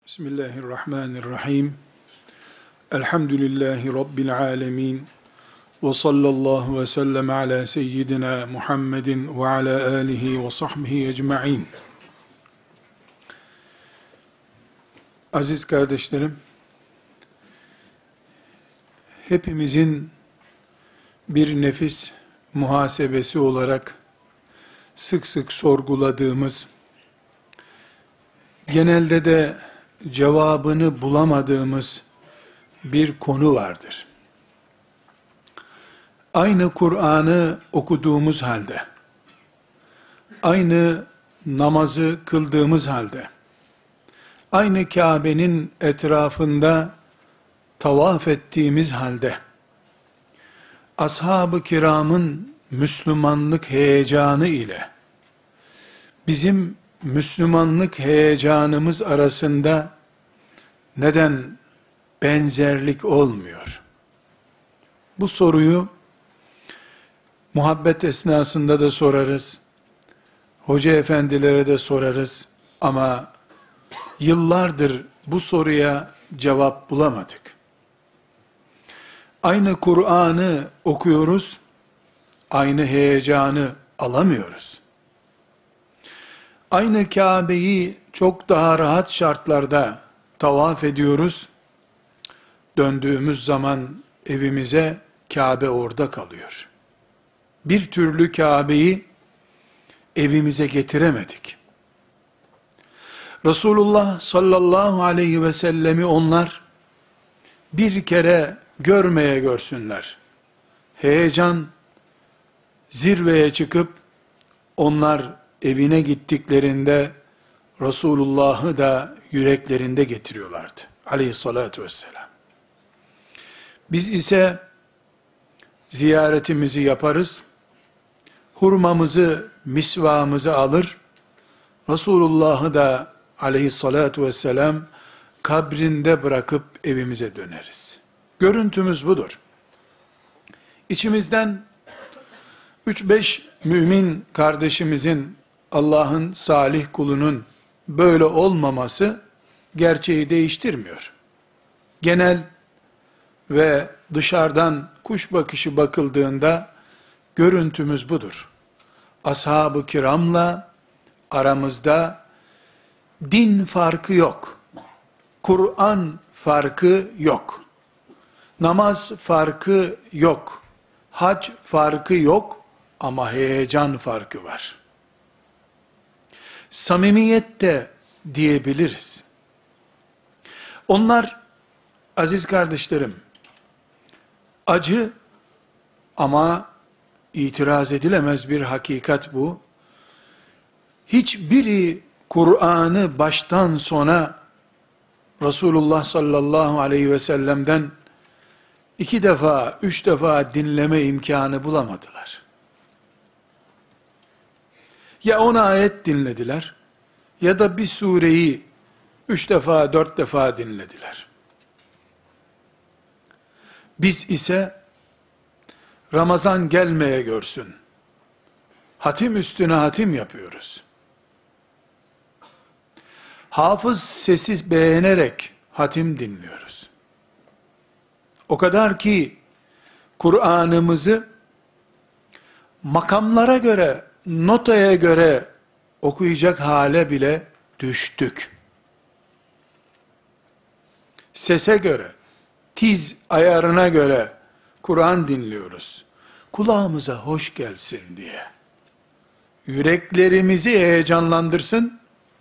Bismillahirrahmanirrahim. Elhamdülillahi Rabbil alemin. Ve sallallahu ve sellem ala seyyidina Muhammedin ve ala alihi ve sahbihi ecma'in. Aziz kardeşlerim, hepimizin bir nefis muhasebesi olarak sık sık sorguladığımız, genelde de cevabını bulamadığımız bir konu vardır. Aynı Kur'an'ı okuduğumuz halde, aynı namazı kıldığımız halde, aynı Kabe'nin etrafında tavaf ettiğimiz halde, ashab-ı kiramın Müslümanlık heyecanı ile, bizim Müslümanlık heyecanımız arasında neden benzerlik olmuyor? Bu soruyu muhabbet esnasında da sorarız, hoca efendilere de sorarız ama yıllardır bu soruya cevap bulamadık. Aynı Kur'an'ı okuyoruz, aynı heyecanı alamıyoruz. Aynı Kabe'yi çok daha rahat şartlarda tavaf ediyoruz. Döndüğümüz zaman evimize Kabe orada kalıyor. Bir türlü Kabe'yi evimize getiremedik. Resulullah sallallahu aleyhi ve sellemi onlar bir kere görmeye görsünler. Heyecan zirveye çıkıp onlar evine gittiklerinde Resulullah'ı da yüreklerinde getiriyorlardı. Aleyhissalatu vesselam. Biz ise ziyaretimizi yaparız, hurmamızı, misvağımızı alır, Resulullah'ı da aleyhissalatu vesselam kabrinde bırakıp evimize döneriz. Görüntümüz budur. İçimizden 3-5 mümin kardeşimizin, Allah'ın salih kulunun böyle olmaması gerçeği değiştirmiyor. Genel ve dışarıdan kuş bakışı bakıldığında görüntümüz budur. Ashab-ı kiramla aramızda din farkı yok. Kur'an farkı yok. Namaz farkı yok. Hac farkı yok ama heyecan farkı var. Samimiyet de diyebiliriz. Onlar, aziz kardeşlerim, acı ama itiraz edilemez bir hakikat bu. Hiçbiri Kur'an'ı baştan sona Resulullah sallallahu aleyhi ve sellem'den 2 defa, 3 defa dinleme imkanı bulamadılar. Ya 10 ayet dinlediler, ya da bir sureyi 3 defa, 4 defa dinlediler. Biz ise Ramazan gelmeye görsün, hatim üstüne hatim yapıyoruz. Hafız sesi beğenerek hatim dinliyoruz. O kadar ki Kur'an'ımızı makamlara göre, notaya göre okuyacak hale bile düştük. Sese göre, tiz ayarına göre Kur'an dinliyoruz. Kulağımıza hoş gelsin diye. Yüreklerimizi heyecanlandırsın.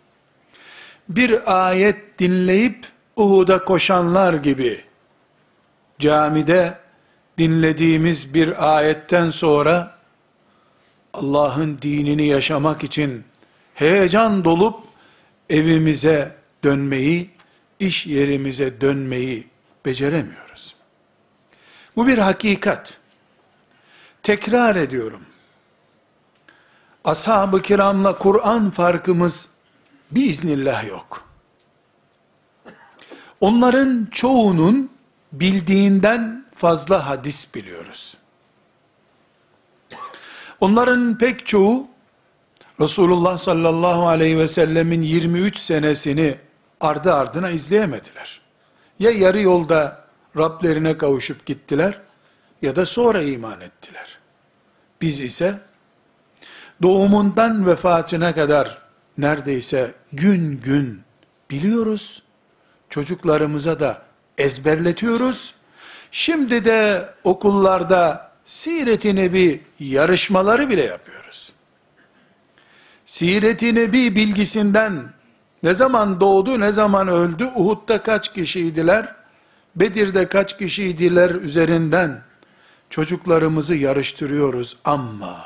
Bir ayet dinleyip Uhud'a koşanlar gibi camide dinlediğimiz bir ayetten sonra Allah'ın dinini yaşamak için heyecan dolup evimize dönmeyi, iş yerimize dönmeyi beceremiyoruz. Bu bir hakikat. Tekrar ediyorum. Ashab-ı kiramla Kur'an farkımız biiznillah yok. Onların çoğunun bildiğinden fazla hadis biliyoruz. Onların pek çoğu Resulullah sallallahu aleyhi ve sellemin 23 senesini ardı ardına izleyemediler. Ya yarı yolda Rablerine kavuşup gittiler, ya da sonra iman ettiler. Biz ise doğumundan vefatına kadar neredeyse gün gün biliyoruz. Çocuklarımıza da ezberletiyoruz. Şimdi de okullarda Siret-i Nebi yarışmaları bile yapıyoruz. Siret-i Nebi bilgisinden ne zaman doğdu, ne zaman öldü, Uhud'da kaç kişiydiler, Bedir'de kaç kişiydiler üzerinden çocuklarımızı yarıştırıyoruz ama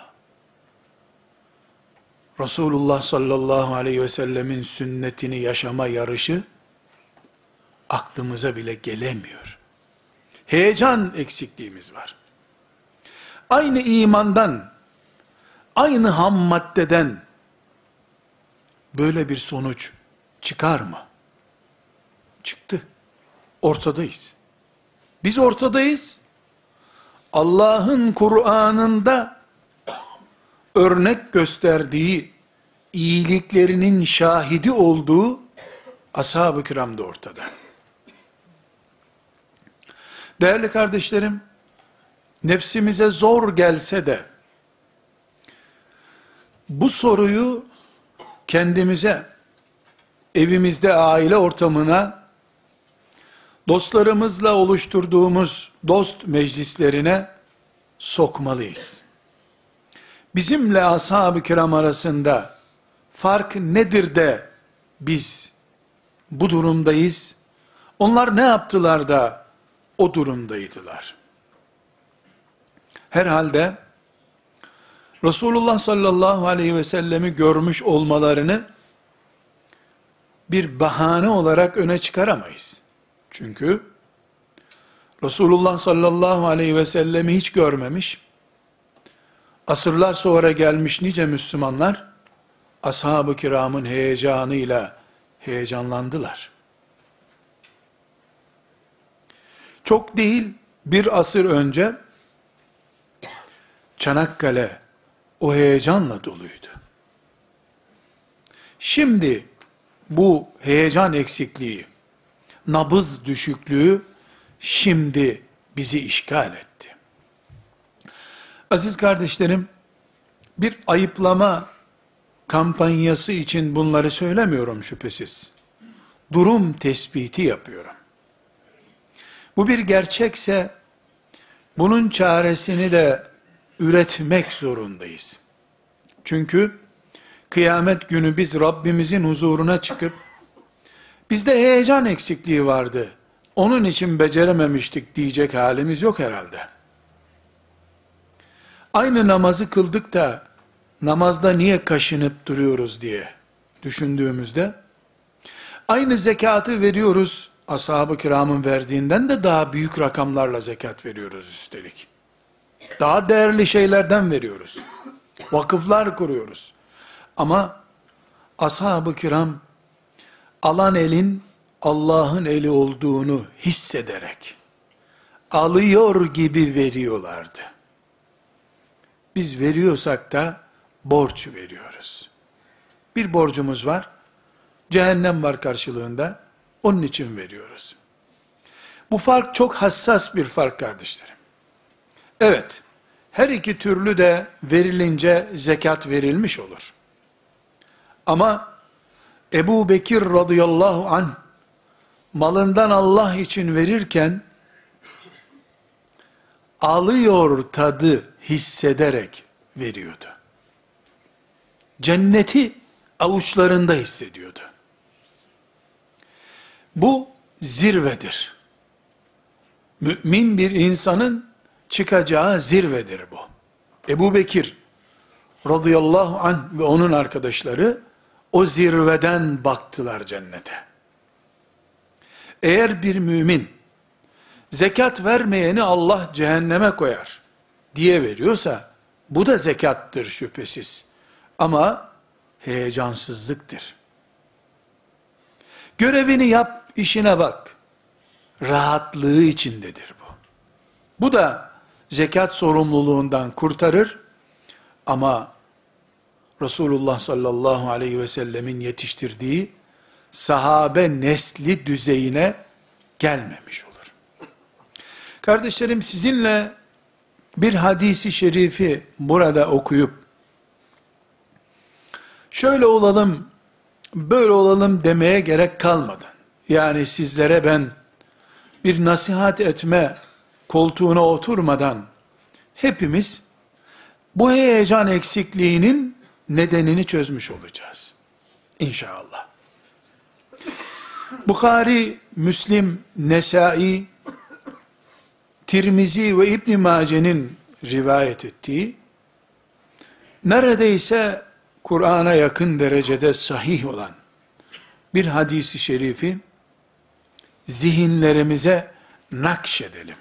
Resulullah sallallahu aleyhi ve sellemin sünnetini yaşama yarışı aklımıza bile gelemiyor. Heyecan eksikliğimiz var. Aynı imandan, aynı ham maddeden böyle bir sonuç çıkar mı? Çıktı. Ortadayız. Biz ortadayız. Allah'ın Kur'an'ında örnek gösterdiği, iyiliklerinin şahidi olduğu ashab-ı kiram da ortada. Değerli kardeşlerim, nefsimize zor gelse de, bu soruyu kendimize, evimizde, aile ortamına, dostlarımızla oluşturduğumuz dost meclislerine sokmalıyız. Bizimle ashab-ı kiram arasında fark nedir de biz bu durumdayız? Onlar ne yaptılar da o durumdaydılar? Herhalde Resulullah sallallahu aleyhi ve sellemi görmüş olmalarını bir bahane olarak öne çıkaramayız. Çünkü Resulullah sallallahu aleyhi ve sellemi hiç görmemiş, asırlar sonra gelmiş nice Müslümanlar, ashab-ı kiramın heyecanıyla heyecanlandılar. Çok değil, bir asır önce, Çanakkale o heyecanla doluydu. Şimdi, bu heyecan eksikliği, nabız düşüklüğü, şimdi bizi işgal etti. Aziz kardeşlerim, bir ayıplama kampanyası için bunları söylemiyorum şüphesiz. Durum tespiti yapıyorum. Bu bir gerçekse, bunun çaresini de üretmek zorundayız. Çünkü kıyamet günü biz Rabbimizin huzuruna çıkıp, bizde heyecan eksikliği vardı, onun için becerememiştik diyecek halimiz yok herhalde. Aynı namazı kıldık da, namazda niye kaşınıp duruyoruz diye düşündüğümüzde, aynı zekatı veriyoruz, ashab-ı kiramın verdiğinden de daha büyük rakamlarla zekat veriyoruz üstelik. Daha değerli şeylerden veriyoruz. Vakıflar kuruyoruz. Ama ashab-ı kiram, alan elin Allah'ın eli olduğunu hissederek, alıyor gibi veriyorlardı. Biz veriyorsak da borç veriyoruz. Bir borcumuz var, cehennem var karşılığında, onun için veriyoruz. Bu fark çok hassas bir fark kardeşlerim. Evet, her iki türlü de verilince zekat verilmiş olur. Ama Ebu Bekir radıyallahu anh, malından Allah için verirken, alıyor tadı hissederek veriyordu. Cenneti avuçlarında hissediyordu. Bu zirvedir. Mümin bir insanın çıkacağı zirvedir bu. Ebu Bekir radıyallahu anh ve onun arkadaşları o zirveden baktılar cennete. Eğer bir mümin zekat vermeyeni Allah cehenneme koyar diye veriyorsa, bu da zekattır şüphesiz. Ama heyecansızlıktır. Görevini yap, işine bak. Rahatlığı içindedir bu. Bu da zekat sorumluluğundan kurtarır. Ama Resulullah sallallahu aleyhi ve sellemin yetiştirdiği sahabe nesli düzeyine gelmemiş olur. Kardeşlerim, sizinle bir hadisi şerifi burada okuyup, şöyle olalım, böyle olalım demeye gerek kalmadan, yani sizlere ben bir nasihat etme koltuğuna oturmadan, hepimiz bu heyecan eksikliğinin nedenini çözmüş olacağız. İnşallah. Bukhari, Müslim, Nesai, Tirmizi ve İbn Mace'nin rivayet ettiği, neredeyse Kur'an'a yakın derecede sahih olan bir hadisi şerifi zihinlerimize nakşedelim.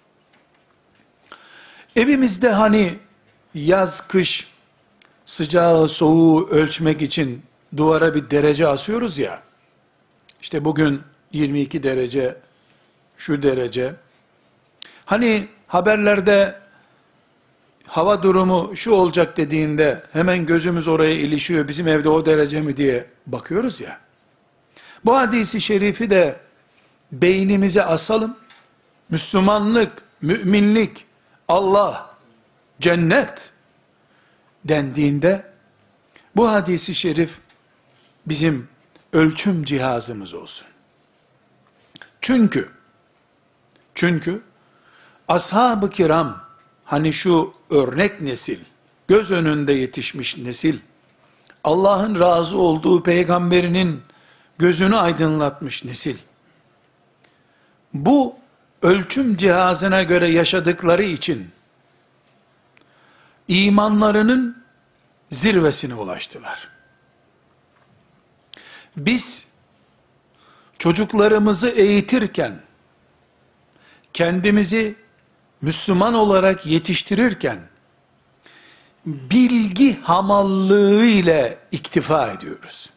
Evimizde hani yaz kış sıcağı soğuğu ölçmek için duvara bir derece asıyoruz ya, işte bugün 22 derece, şu derece, hani haberlerde hava durumu şu olacak dediğinde hemen gözümüz oraya ilişiyor, bizim evde o derece mi diye bakıyoruz ya, bu hadisi şerifi de beynimize asalım. Müslümanlık, müminlik, Allah, cennet dendiğinde bu hadisi şerif bizim ölçüm cihazımız olsun. Çünkü ashab-ı kiram, hani şu örnek nesil, göz önünde yetişmiş nesil, Allah'ın razı olduğu peygamberinin gözünü aydınlatmış nesil, bu ölçüm cihazına göre yaşadıkları için imanlarının zirvesine ulaştılar. Biz çocuklarımızı eğitirken, kendimizi Müslüman olarak yetiştirirken, bilgi hamallığı ile iktifa ediyoruz.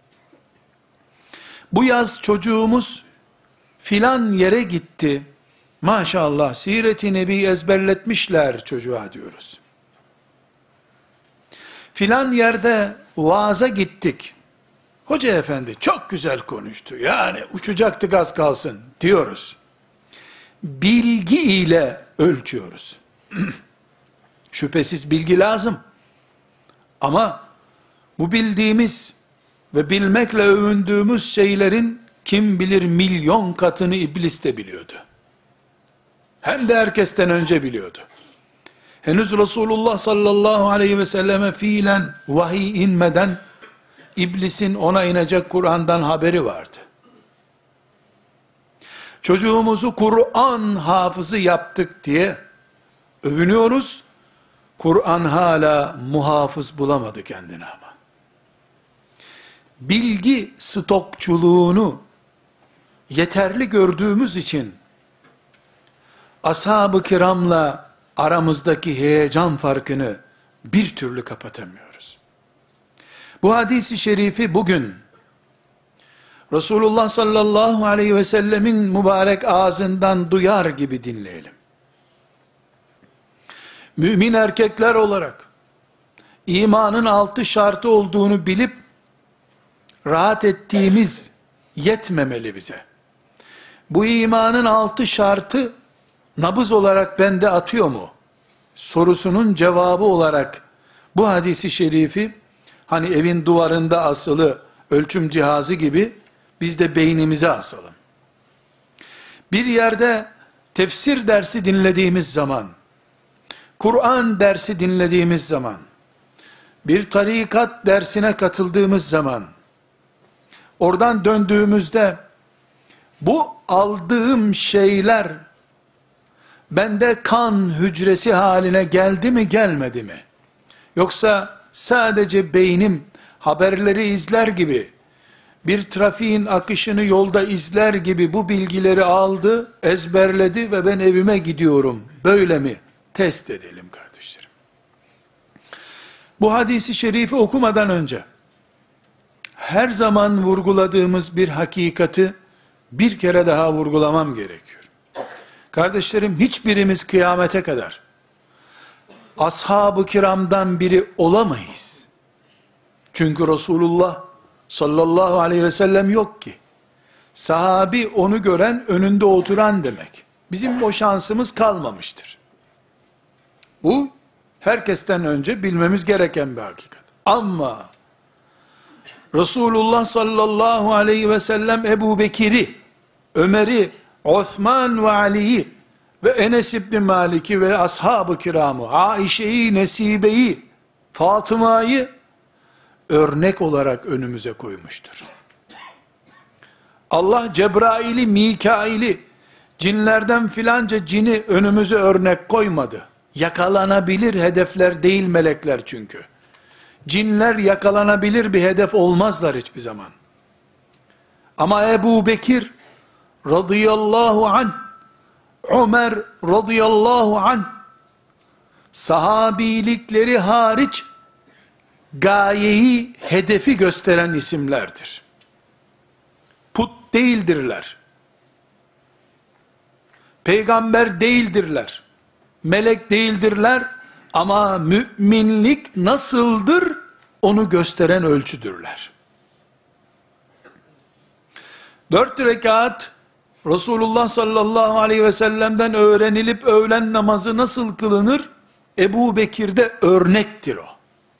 Bu yaz çocuğumuz filan yere gitti, maşallah Siret-i Nebi ezberletmişler çocuğa diyoruz. Filan yerde vaaza gittik, hoca efendi çok güzel konuştu, yani uçacaktık az kalsın diyoruz. Bilgi ile ölçüyoruz. Şüphesiz bilgi lazım. Ama bu bildiğimiz ve bilmekle övündüğümüz şeylerin kim bilir milyon katını iblis de biliyordu. Hem de herkesten önce biliyordu. Henüz Resulullah sallallahu aleyhi ve selleme fiilen vahiy inmeden iblisin ona inecek Kur'an'dan haberi vardı. Çocuğumuzu Kur'an hafızı yaptık diye övünüyoruz. Kur'an hala muhafız bulamadı kendine ama. Bilgi stokçuluğunu yeterli gördüğümüz için ashab-ı kiramla aramızdaki heyecan farkını bir türlü kapatamıyoruz. Bu hadisi şerifi bugün Resulullah sallallahu aleyhi ve sellemin mübarek ağzından duyar gibi dinleyelim. Mümin erkekler olarak imanın 6 şartı olduğunu bilip rahat ettiğimiz yetmemeli bize. Bu imanın 6 şartı nabız olarak bende atıyor mu sorusunun cevabı olarak bu hadisi şerifi, hani evin duvarında asılı ölçüm cihazı gibi biz de beynimize asalım. Bir yerde tefsir dersi dinlediğimiz zaman, Kur'an dersi dinlediğimiz zaman, bir tarikat dersine katıldığımız zaman, oradan döndüğümüzde, bu aldığım şeyler, bende kan hücresi haline geldi mi gelmedi mi? Yoksa sadece beynim haberleri izler gibi, bir trafiğin akışını yolda izler gibi bu bilgileri aldı, ezberledi ve ben evime gidiyorum. Böyle mi? Test edelim kardeşlerim. Bu hadisi şerifi okumadan önce, her zaman vurguladığımız bir hakikati bir kere daha vurgulamam gerekiyor. Kardeşlerim, hiçbirimiz kıyamete kadar ashab-ı kiramdan biri olamayız. Çünkü Resulullah sallallahu aleyhi ve sellem yok ki. Sahabi onu gören, önünde oturan demek. Bizim o şansımız kalmamıştır. Bu herkesten önce bilmemiz gereken bir hakikat. Ama Resulullah sallallahu aleyhi ve sellem Ebu Bekir'i, Ömer'i, Osman ve Ali'yi ve Enes İbni Malik'i ve ashab-ı kiramı, Aişe'yi, Nesibe'yi, Fatıma'yı örnek olarak önümüze koymuştur. Allah Cebrail'i, Mikail'i, cinlerden filanca cini önümüze örnek koymadı. Yakalanabilir hedefler değil melekler çünkü. Cinler yakalanabilir bir hedef olmazlar hiçbir zaman. Ama Ebu Bekir radıyallahu anh, Ömer radıyallahu anh, sahabilikleri hariç gayeyi, hedefi gösteren isimlerdir. Put değildirler. Peygamber değildirler. Melek değildirler. Ama müminlik nasıldır onu gösteren ölçüdürler. 4 rekat Resulullah sallallahu aleyhi ve sellem'den öğrenilip öğlen namazı nasıl kılınır? Ebu Bekir'de örnektir o.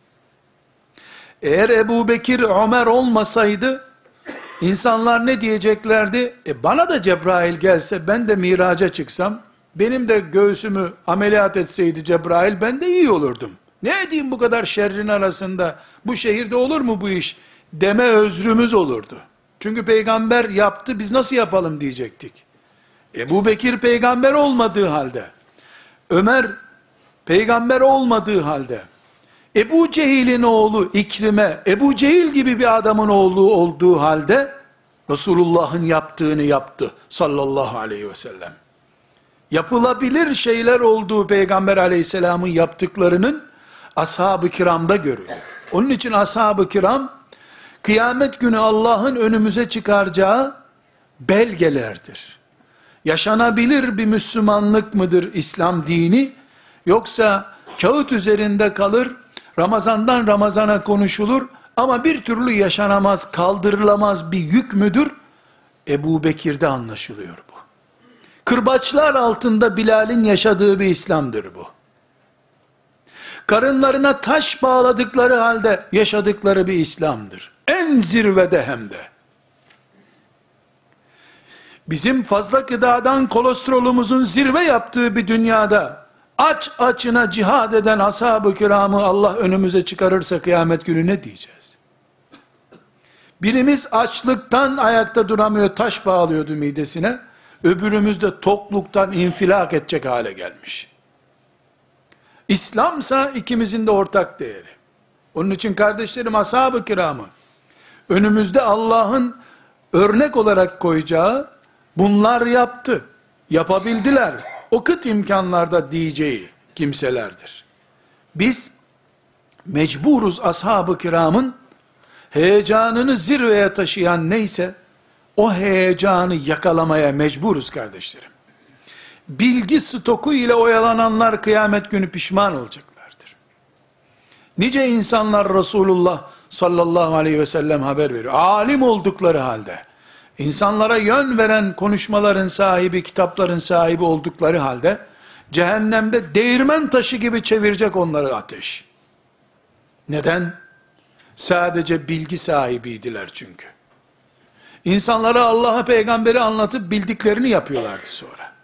Eğer Ebu Bekir Ömer olmasaydı insanlar ne diyeceklerdi? Bana da Cebrail gelse, ben de miraca çıksam, benim de göğsümü ameliyat etseydi Cebrail, ben de iyi olurdum. Ne edeyim bu kadar şerrin arasında, bu şehirde olur mu bu iş deme özrümüz olurdu. Çünkü peygamber yaptı, biz nasıl yapalım diyecektik. Ebu Bekir peygamber olmadığı halde, Ömer peygamber olmadığı halde, Ebu Cehil'in oğlu İkrime, Ebu Cehil gibi bir adamın oğlu olduğu halde, Resulullah'ın yaptığını yaptı sallallahu aleyhi ve sellem. Yapılabilir şeyler olduğu Peygamber aleyhisselamın yaptıklarının ashab-ı kiramda görülür. Onun için ashab-ı kiram, kıyamet günü Allah'ın önümüze çıkaracağı belgelerdir. Yaşanabilir bir Müslümanlık mıdır İslam dini? Yoksa kağıt üzerinde kalır, Ramazandan Ramazana konuşulur ama bir türlü yaşanamaz, kaldırılamaz bir yük müdür? Ebu Bekir'de anlaşılıyor bu. Kırbaçlar altında Bilal'in yaşadığı bir İslam'dır bu. Karınlarına taş bağladıkları halde yaşadıkları bir İslam'dır. En zirvede hem de. Bizim fazla gıdadan kolesterolümüzün zirve yaptığı bir dünyada, aç açına cihad eden ashab-ı kiramı Allah önümüze çıkarırsa kıyamet günü ne diyeceğiz? Birimiz açlıktan ayakta duramıyor, taş bağlıyordu midesine. Öbürümüz de tokluktan infilak edecek hale gelmiş. İslamsa ikimizin de ortak değeri. Onun için kardeşlerim, ashab-ı kiramı önümüzde Allah'ın örnek olarak koyacağı, bunlar yaptı, yapabildiler, o kıt imkanlarda diyeceği kimselerdir. Biz mecburuz ashab-ı kiramın heyecanını zirveye taşıyan neyse, o heyecanı yakalamaya mecburuz kardeşlerim. Bilgi stoku ile oyalananlar kıyamet günü pişman olacaklardır. Nice insanlar Resulullah sallallahu aleyhi ve sellem haber veriyor. Alim oldukları halde, insanlara yön veren konuşmaların sahibi, kitapların sahibi oldukları halde, cehennemde değirmen taşı gibi çevirecek onları ateş. Neden? Sadece bilgi sahibiydiler çünkü. İnsanlara Allah'a, peygamberi anlatıp bildiklerini yapıyorlardı sonra.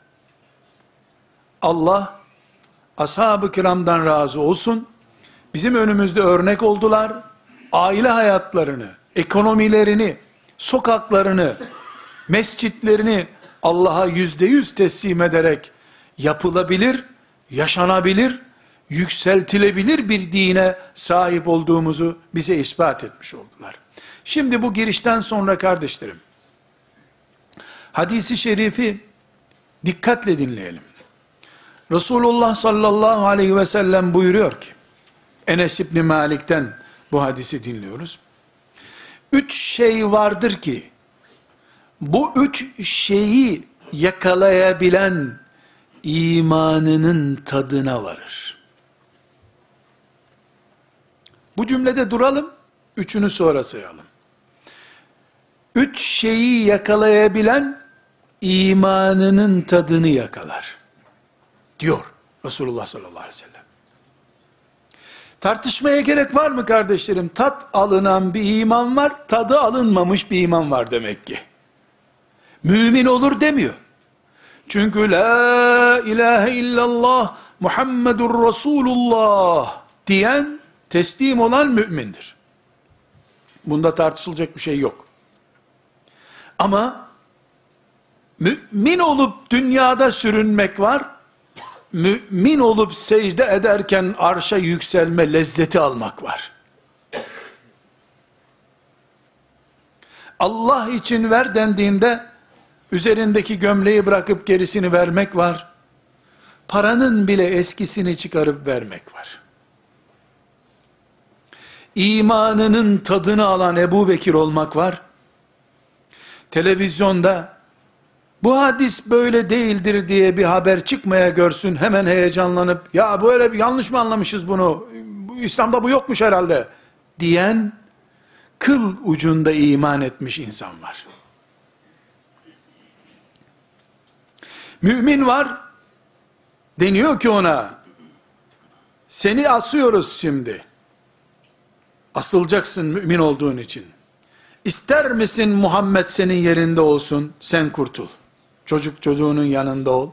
Allah ashab-ı kiramdan razı olsun. Bizim önümüzde örnek oldular. Aile hayatlarını, ekonomilerini, sokaklarını, mescitlerini Allah'a %100 teslim ederek yapılabilir, yaşanabilir, yükseltilebilir bir dine sahip olduğumuzu bize ispat etmiş oldular. Şimdi bu girişten sonra kardeşlerim, hadisi şerifi dikkatle dinleyelim. Resulullah sallallahu aleyhi ve sellem buyuruyor ki, Enes İbni Malik'ten bu hadisi dinliyoruz. 3 şey vardır ki, bu 3 şeyi yakalayabilen imanının tadına varır. Bu cümlede duralım, üçünü sonra sayalım. Üç şeyi yakalayabilen imanının tadını yakalar diyor Resulullah sallallahu aleyhi ve sellem. Tartışmaya gerek var mı kardeşlerim? Tat alınan bir iman var, tadı alınmamış bir iman var demek ki. Mümin olur demiyor. Çünkü la ilahe illallah Muhammedur Resulullah diyen, teslim olan mümindir. Bunda tartışılacak bir şey yok. Ama mümin olup dünyada sürünmek var, mümin olup secde ederken arşa yükselme lezzeti almak var. Allah için ver dendiğinde, üzerindeki gömleği bırakıp gerisini vermek var. Paranın bile eskisini çıkarıp vermek var. İmanının tadını alan Ebu Bekir olmak var. Televizyonda bu hadis böyle değildir diye bir haber çıkmaya görsün, hemen heyecanlanıp ya böyle bir yanlış mı anlamışız bunu, İslam'da bu yokmuş herhalde diyen, kıl ucunda iman etmiş insan var. Mümin var, deniyor ki ona, seni asıyoruz şimdi, asılacaksın mümin olduğun için. İster misin Muhammed senin yerinde olsun, sen kurtul. Çocuğunun yanında ol.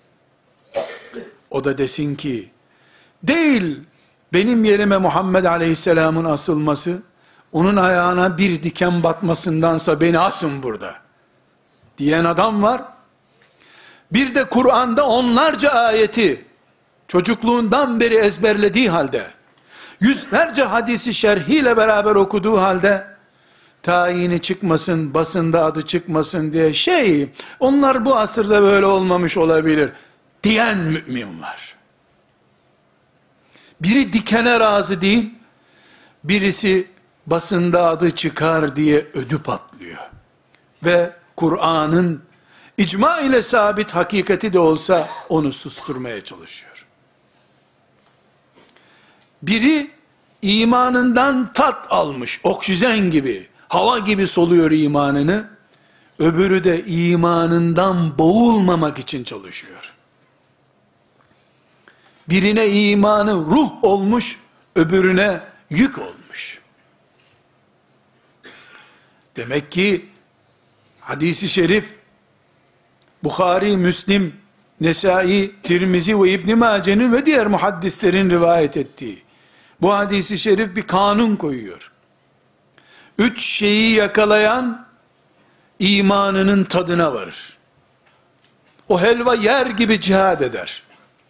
O da desin ki, değil benim yerime Muhammed Aleyhisselam'ın asılması, onun ayağına bir diken batmasındansa beni asın burada diyen adam var. Bir de Kur'an'da onlarca ayeti çocukluğundan beri ezberlediği halde, yüzlerce hadisi şerhiyle beraber okuduğu halde, tayini çıkmasın, basında adı çıkmasın diye onlar bu asırda böyle olmamış olabilir diyen mümin var. Biri dikene razı değil, birisi basında adı çıkar diye ödü patlıyor. Ve Kur'an'ın icma ile sabit hakikati de olsa onu susturmaya çalışıyor. Biri imanından tat almış, oksijen gibi, hava gibi soluyor imanını, öbürü de imanından boğulmamak için çalışıyor. Birine imanı ruh olmuş, öbürüne yük olmuş. Demek ki hadisi şerif, Bukhari, Müslim, Nesai, Tirmizi ve İbn Mace'nin ve diğer muhaddislerin rivayet ettiği bu hadisi şerif bir kanun koyuyor. Üç şeyi yakalayan imanının tadına varır. O helva yer gibi cihad eder.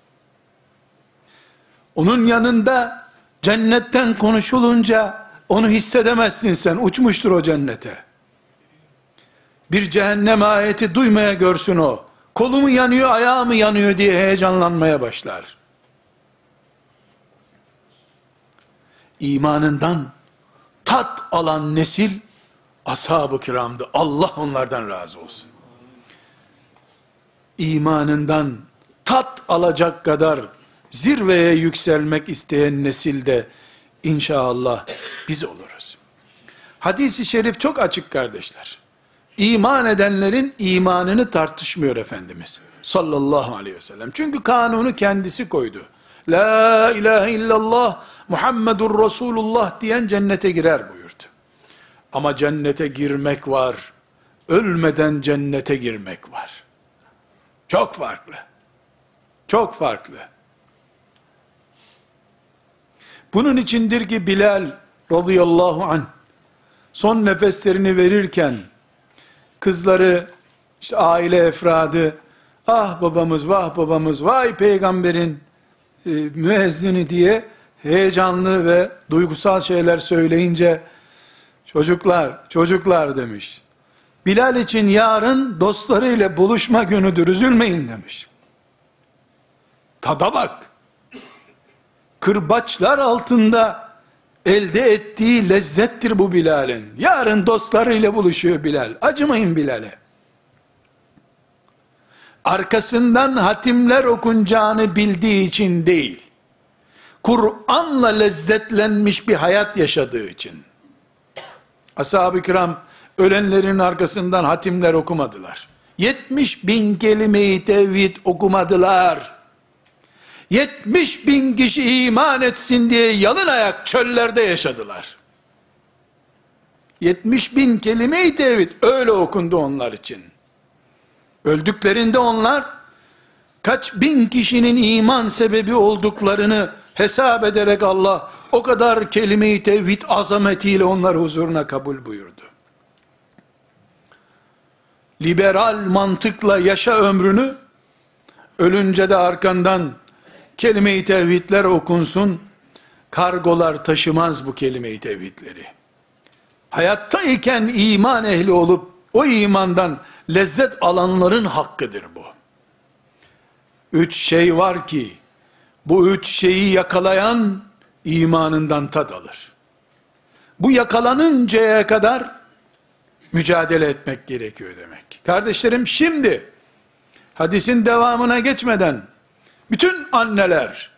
Onun yanında cennetten konuşulunca onu hissedemezsin sen, uçmuştur o cennete. Bir cehennem ayeti duymaya görsün o, kolumu yanıyor, ayağımı yanıyor diye heyecanlanmaya başlar. İmanından tat alan nesil, ashab-ı kiramdı. Allah onlardan razı olsun. İmanından tat alacak kadar zirveye yükselmek isteyen nesilde inşallah biz oluruz. Hadis-i şerif çok açık kardeşler. İman edenlerin imanını tartışmıyor Efendimiz sallallahu aleyhi ve sellem. Çünkü kanunu kendisi koydu. La ilahe illallah Muhammedur Resulullah diyen cennete girer buyurdu. Ama cennete girmek var, ölmeden cennete girmek var. Çok farklı. Çok farklı. Bunun içindir ki Bilal radıyallahu anh son nefeslerini verirken kızları, işte aile efradı, ah babamız, vah babamız, vay peygamberin müezzini diye heyecanlı ve duygusal şeyler söyleyince, çocuklar demiş. Bilal için yarın dostlarıyla buluşma günüdür, üzülmeyin demiş. Tada bak. Kırbaçlar altında elde ettiği lezzettir bu Bilal'in. Yarın dostlarıyla buluşuyor Bilal. Acımayın Bilal'e. Arkasından hatimler okunacağını bildiği için değil, Kur'an'la lezzetlenmiş bir hayat yaşadığı için. Ashab-ı kiram Ölenlerin arkasından hatimler okumadılar. 70 bin kelime-i tevhid okumadılar. 70 bin kişi iman etsin diye yalın ayak çöllerde yaşadılar. 70 bin kelime-i tevhid öyle okundu onlar için. Öldüklerinde onlar kaç bin kişinin iman sebebi olduklarını hesap ederek Allah o kadar kelime-i tevhid azametiyle onları huzuruna kabul buyurdu. Liberal mantıkla yaşa ömrünü, ölünce de arkandan kelime-i tevhidler okunsun, kargolar taşımaz bu kelime-i tevhidleri. Hayattayken iman ehli olup, o imandan lezzet alanların hakkıdır bu. 3 şey var ki, bu 3 şeyi yakalayan, imanından tad alır. Bu yakalanıncaya kadar, mücadele etmek gerekiyor demek. Kardeşlerim, şimdi, hadisin devamına geçmeden, bütün anneler,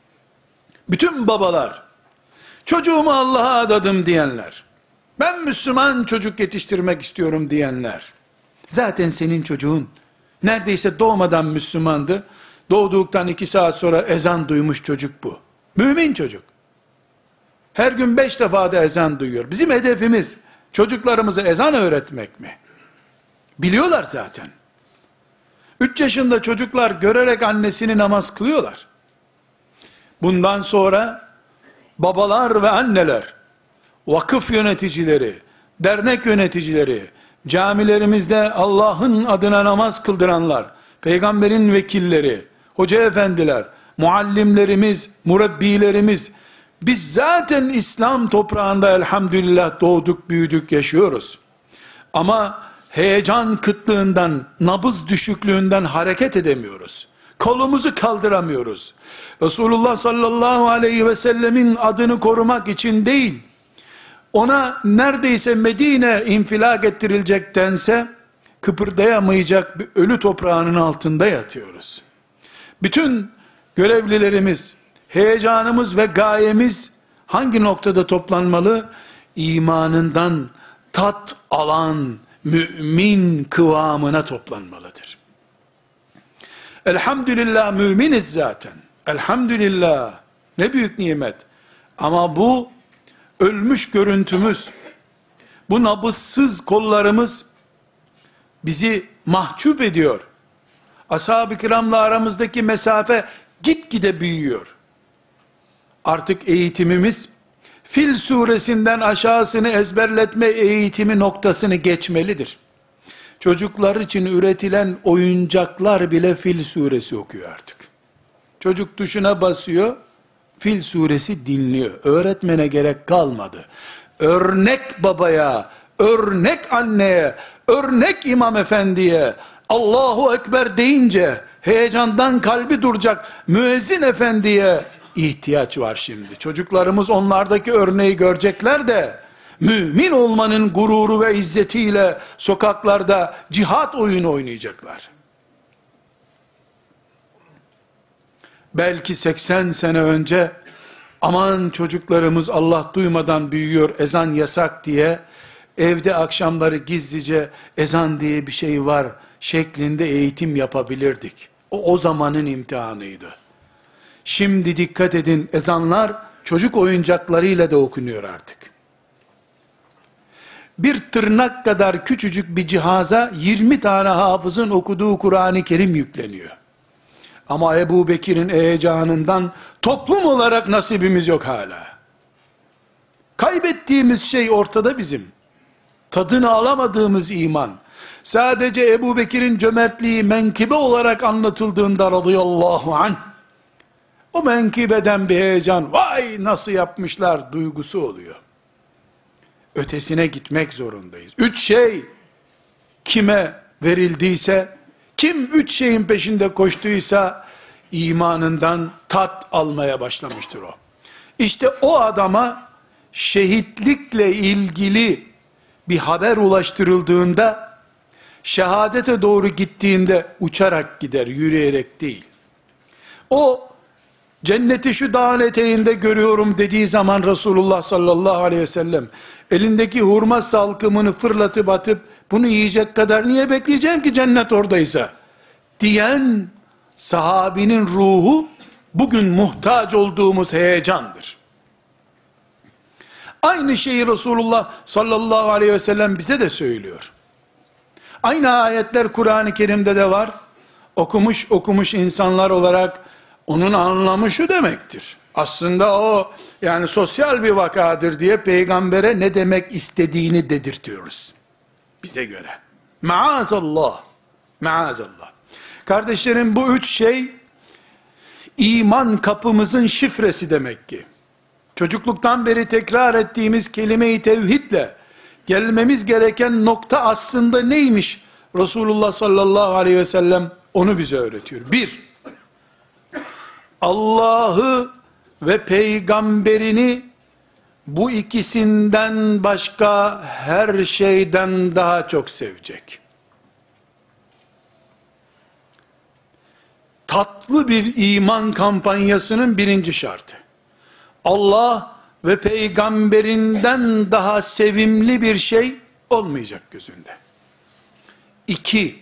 bütün babalar, çocuğumu Allah'a adadım diyenler, ben Müslüman çocuk yetiştirmek istiyorum diyenler, zaten senin çocuğun, neredeyse doğmadan Müslümandı, doğduktan 2 saat sonra ezan duymuş çocuk bu. Mümin çocuk. Her gün 5 defa da ezan duyuyor. Bizim hedefimiz, çocuklarımıza ezan öğretmek mi? Biliyorlar zaten. 3 yaşında çocuklar görerek annesini namaz kılıyorlar. Bundan sonra babalar ve anneler, vakıf yöneticileri, dernek yöneticileri, camilerimizde Allah'ın adına namaz kıldıranlar, peygamberin vekilleri, hoca efendiler, muallimlerimiz, murabbilerimiz, biz zaten İslam toprağında elhamdülillah doğduk, büyüdük, yaşıyoruz. Ama heyecan kıtlığından, nabız düşüklüğünden hareket edemiyoruz. Kolumuzu kaldıramıyoruz. Resulullah sallallahu aleyhi ve sellemin adını korumak için değil, ona neredeyse Medine infilak ettirilecek dense, kıpırdayamayacak bir ölü toprağının altında yatıyoruz. Bütün görevlilerimiz, heyecanımız ve gayemiz hangi noktada toplanmalı? İmanından tat alan mümin kıvamına toplanmalıdır. Elhamdülillah müminiz zaten. Elhamdülillah. Ne büyük nimet. Ama bu ölmüş görüntümüz, bu nabızsız kollarımız bizi mahcup ediyor. Ashab-ı kiramla aramızdaki mesafe gitgide büyüyor. Artık eğitimimiz, Fil suresinden aşağısını ezberletme eğitimi noktasını geçmelidir. Çocuklar için üretilen oyuncaklar bile Fil suresi okuyor artık. Çocuk tuşuna basıyor, Fil suresi dinliyor. Öğretmene gerek kalmadı. Örnek babaya, örnek anneye, örnek imam efendiye, Allahu Ekber deyince heyecandan kalbi duracak müezzin efendiye ihtiyaç var şimdi. Çocuklarımız onlardaki örneği görecekler de mümin olmanın gururu ve izzetiyle sokaklarda cihat oyunu oynayacaklar. Belki 80 sene önce aman çocuklarımız Allah duymadan büyüyor, ezan yasak diye evde akşamları gizlice ezan diye bir şey var şeklinde eğitim yapabilirdik. O zamanın imtihanıydı. Şimdi dikkat edin, ezanlar çocuk oyuncaklarıyla da okunuyor artık. Bir tırnak kadar küçücük bir cihaza 20 tane hafızın okuduğu Kur'an-ı Kerim yükleniyor. Ama Ebu Bekir'in heyecanından toplum olarak nasibimiz yok hala. Kaybettiğimiz şey ortada bizim. Tadını alamadığımız iman. Sadece Ebu Bekir'in cömertliği menkıbe olarak anlatıldığında radıyallahu anh, o menkıbeden bir heyecan, vay nasıl yapmışlar duygusu oluyor. Ötesine gitmek zorundayız. 3 şey kime verildiyse, kim 3 şeyin peşinde koştuysa, imanından tat almaya başlamıştır o. İşte o adama şehitlikle ilgili bir haber ulaştırıldığında, şehadete doğru gittiğinde uçarak gider, yürüyerek değil. O Cenneti şu dağın eteğinde görüyorum dediği zaman Resulullah sallallahu aleyhi ve sellem, elindeki hurma salkımını fırlatıp atıp, bunu yiyecek kadar niye bekleyeceğim ki cennet oradaysa, diyen sahabinin ruhu, bugün muhtaç olduğumuz heyecandır. Aynı şeyi Resulullah sallallahu aleyhi ve sellem bize de söylüyor. Aynı ayetler Kur'an-ı Kerim'de de var. Okumuş insanlar olarak onun anlamı şu demektir. Aslında o yani sosyal bir vakadır diye peygambere ne demek istediğini dedirtiyoruz. Bize göre. Maazallah. Maazallah. Kardeşlerim, bu üç şey iman kapımızın şifresi demek ki. Çocukluktan beri tekrar ettiğimiz kelime-i tevhidle gelmemiz gereken nokta aslında neymiş? Resulullah sallallahu aleyhi ve sellem onu bize öğretiyor. Bir, Allah'ı ve peygamberini bu ikisinden başka her şeyden daha çok sevecek. Tatlı bir iman kampanyasının birinci şartı. Allah ve peygamberinden daha sevimli bir şey olmayacak gözünde. İki,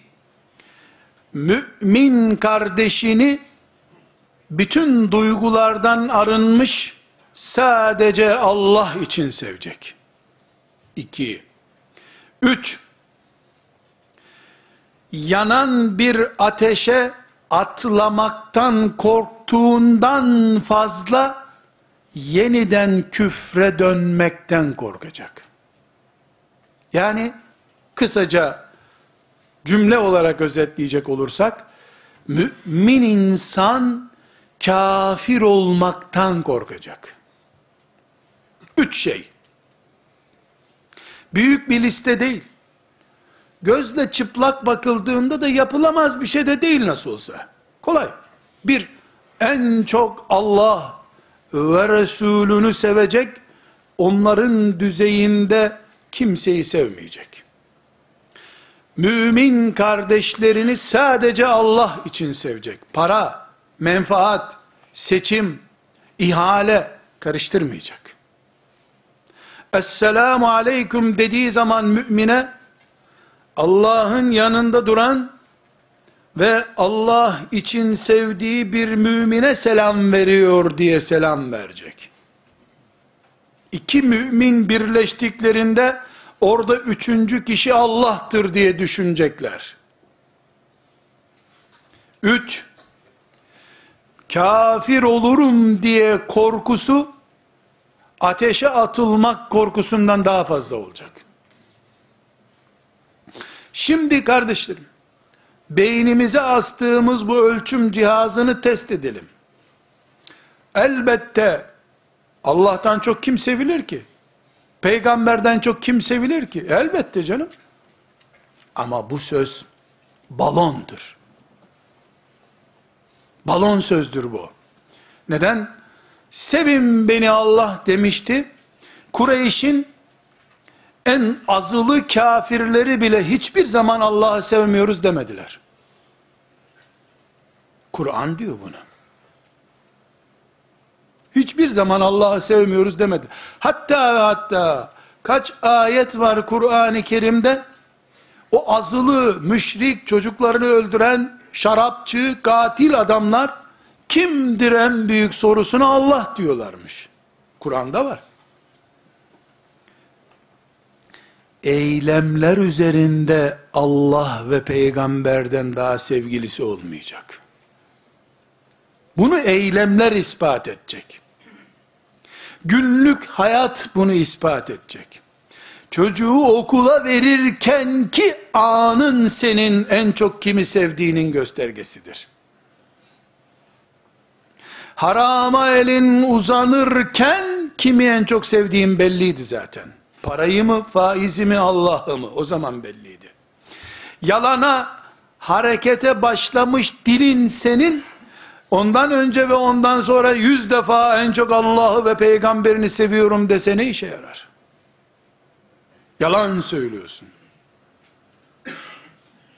mümin kardeşini bütün duygulardan arınmış, sadece Allah için sevecek. İki. Üç, yanan bir ateşe atlamaktan korktuğundan fazla, yeniden küfre dönmekten korkacak. Yani kısaca cümle olarak özetleyecek olursak, mümin insan kafir olmaktan korkacak. Üç şey. Büyük bir liste değil. Gözle çıplak bakıldığında da yapılamaz bir şey de değil nasıl olsa. Kolay. Bir, en çok Allah ve Resulünü sevecek, onların düzeyinde kimseyi sevmeyecek. Mümin kardeşlerini sadece Allah için sevecek. Para, menfaat, seçim, ihale karıştırmayacak. Esselamu aleyküm dediği zaman mümine, Allah'ın yanında duran ve Allah için sevdiği bir mümine selam veriyor diye selam verecek. İki mümin birleştiklerinde orada üçüncü kişi Allah'tır diye düşünecekler. Üç, kafir olurum diye korkusu, ateşe atılmak korkusundan daha fazla olacak. Şimdi kardeşlerim, beynimize astığımız bu ölçüm cihazını test edelim. Elbette Allah'tan çok kim sevilir ki? Peygamberden çok kim sevilir ki? Elbette canım. Ama bu söz balondur. Balon sözdür bu. Neden? Sevin beni Allah demişti. Kureyş'in en azılı kafirleri bile hiçbir zaman Allah'ı sevmiyoruz demediler. Kur'an diyor bunu. Hiçbir zaman Allah'ı sevmiyoruz demedi. Hatta kaç ayet var Kur'an-ı Kerim'de, o azılı, müşrik, çocuklarını öldüren, şarapçı, katil adamlar, kimdir en büyük sorusuna Allah diyorlarmış. Kur'an'da var. Eylemler üzerinde Allah ve peygamberden daha sevgilisi olmayacak. Bunu eylemler ispat edecek. Günlük hayat bunu ispat edecek. Çocuğu okula verirken ki anın senin en çok kimi sevdiğinin göstergesidir. Harama elin uzanırken kimi en çok sevdiğin belliydi zaten. Parayı mı, faizi mi, Allah'ı mı? O zaman belliydi. Yalana, harekete başlamış dilin senin, ondan önce ve ondan sonra 100 defa en çok Allah'ı ve peygamberini seviyorum desene işe yarar. Yalan söylüyorsun.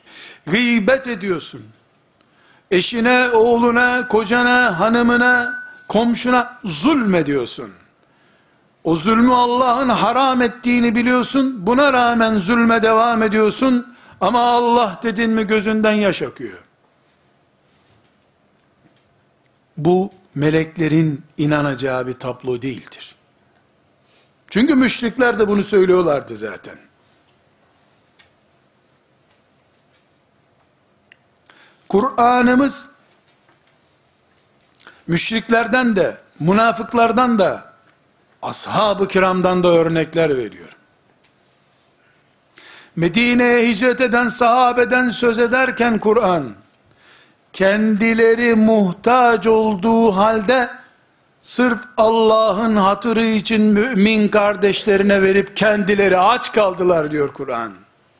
Gıybet ediyorsun. Eşine, oğluna, kocana, hanımına komşuna zulmediyorsun. O zulmü Allah'ın haram ettiğini biliyorsun, buna rağmen zulme devam ediyorsun, ama Allah dedin mi gözünden yaş akıyor. Bu meleklerin inanacağı bir tablo değildir. Çünkü müşrikler de bunu söylüyorlardı zaten. Kur'an'ımız müşriklerden de, münafıklardan da, ashab-ı kiramdan da örnekler veriyor. Medine'ye hicret eden sahabeden söz ederken Kur'an, kendileri muhtaç olduğu halde, sırf Allah'ın hatırı için mümin kardeşlerine verip kendileri aç kaldılar diyor Kur'an.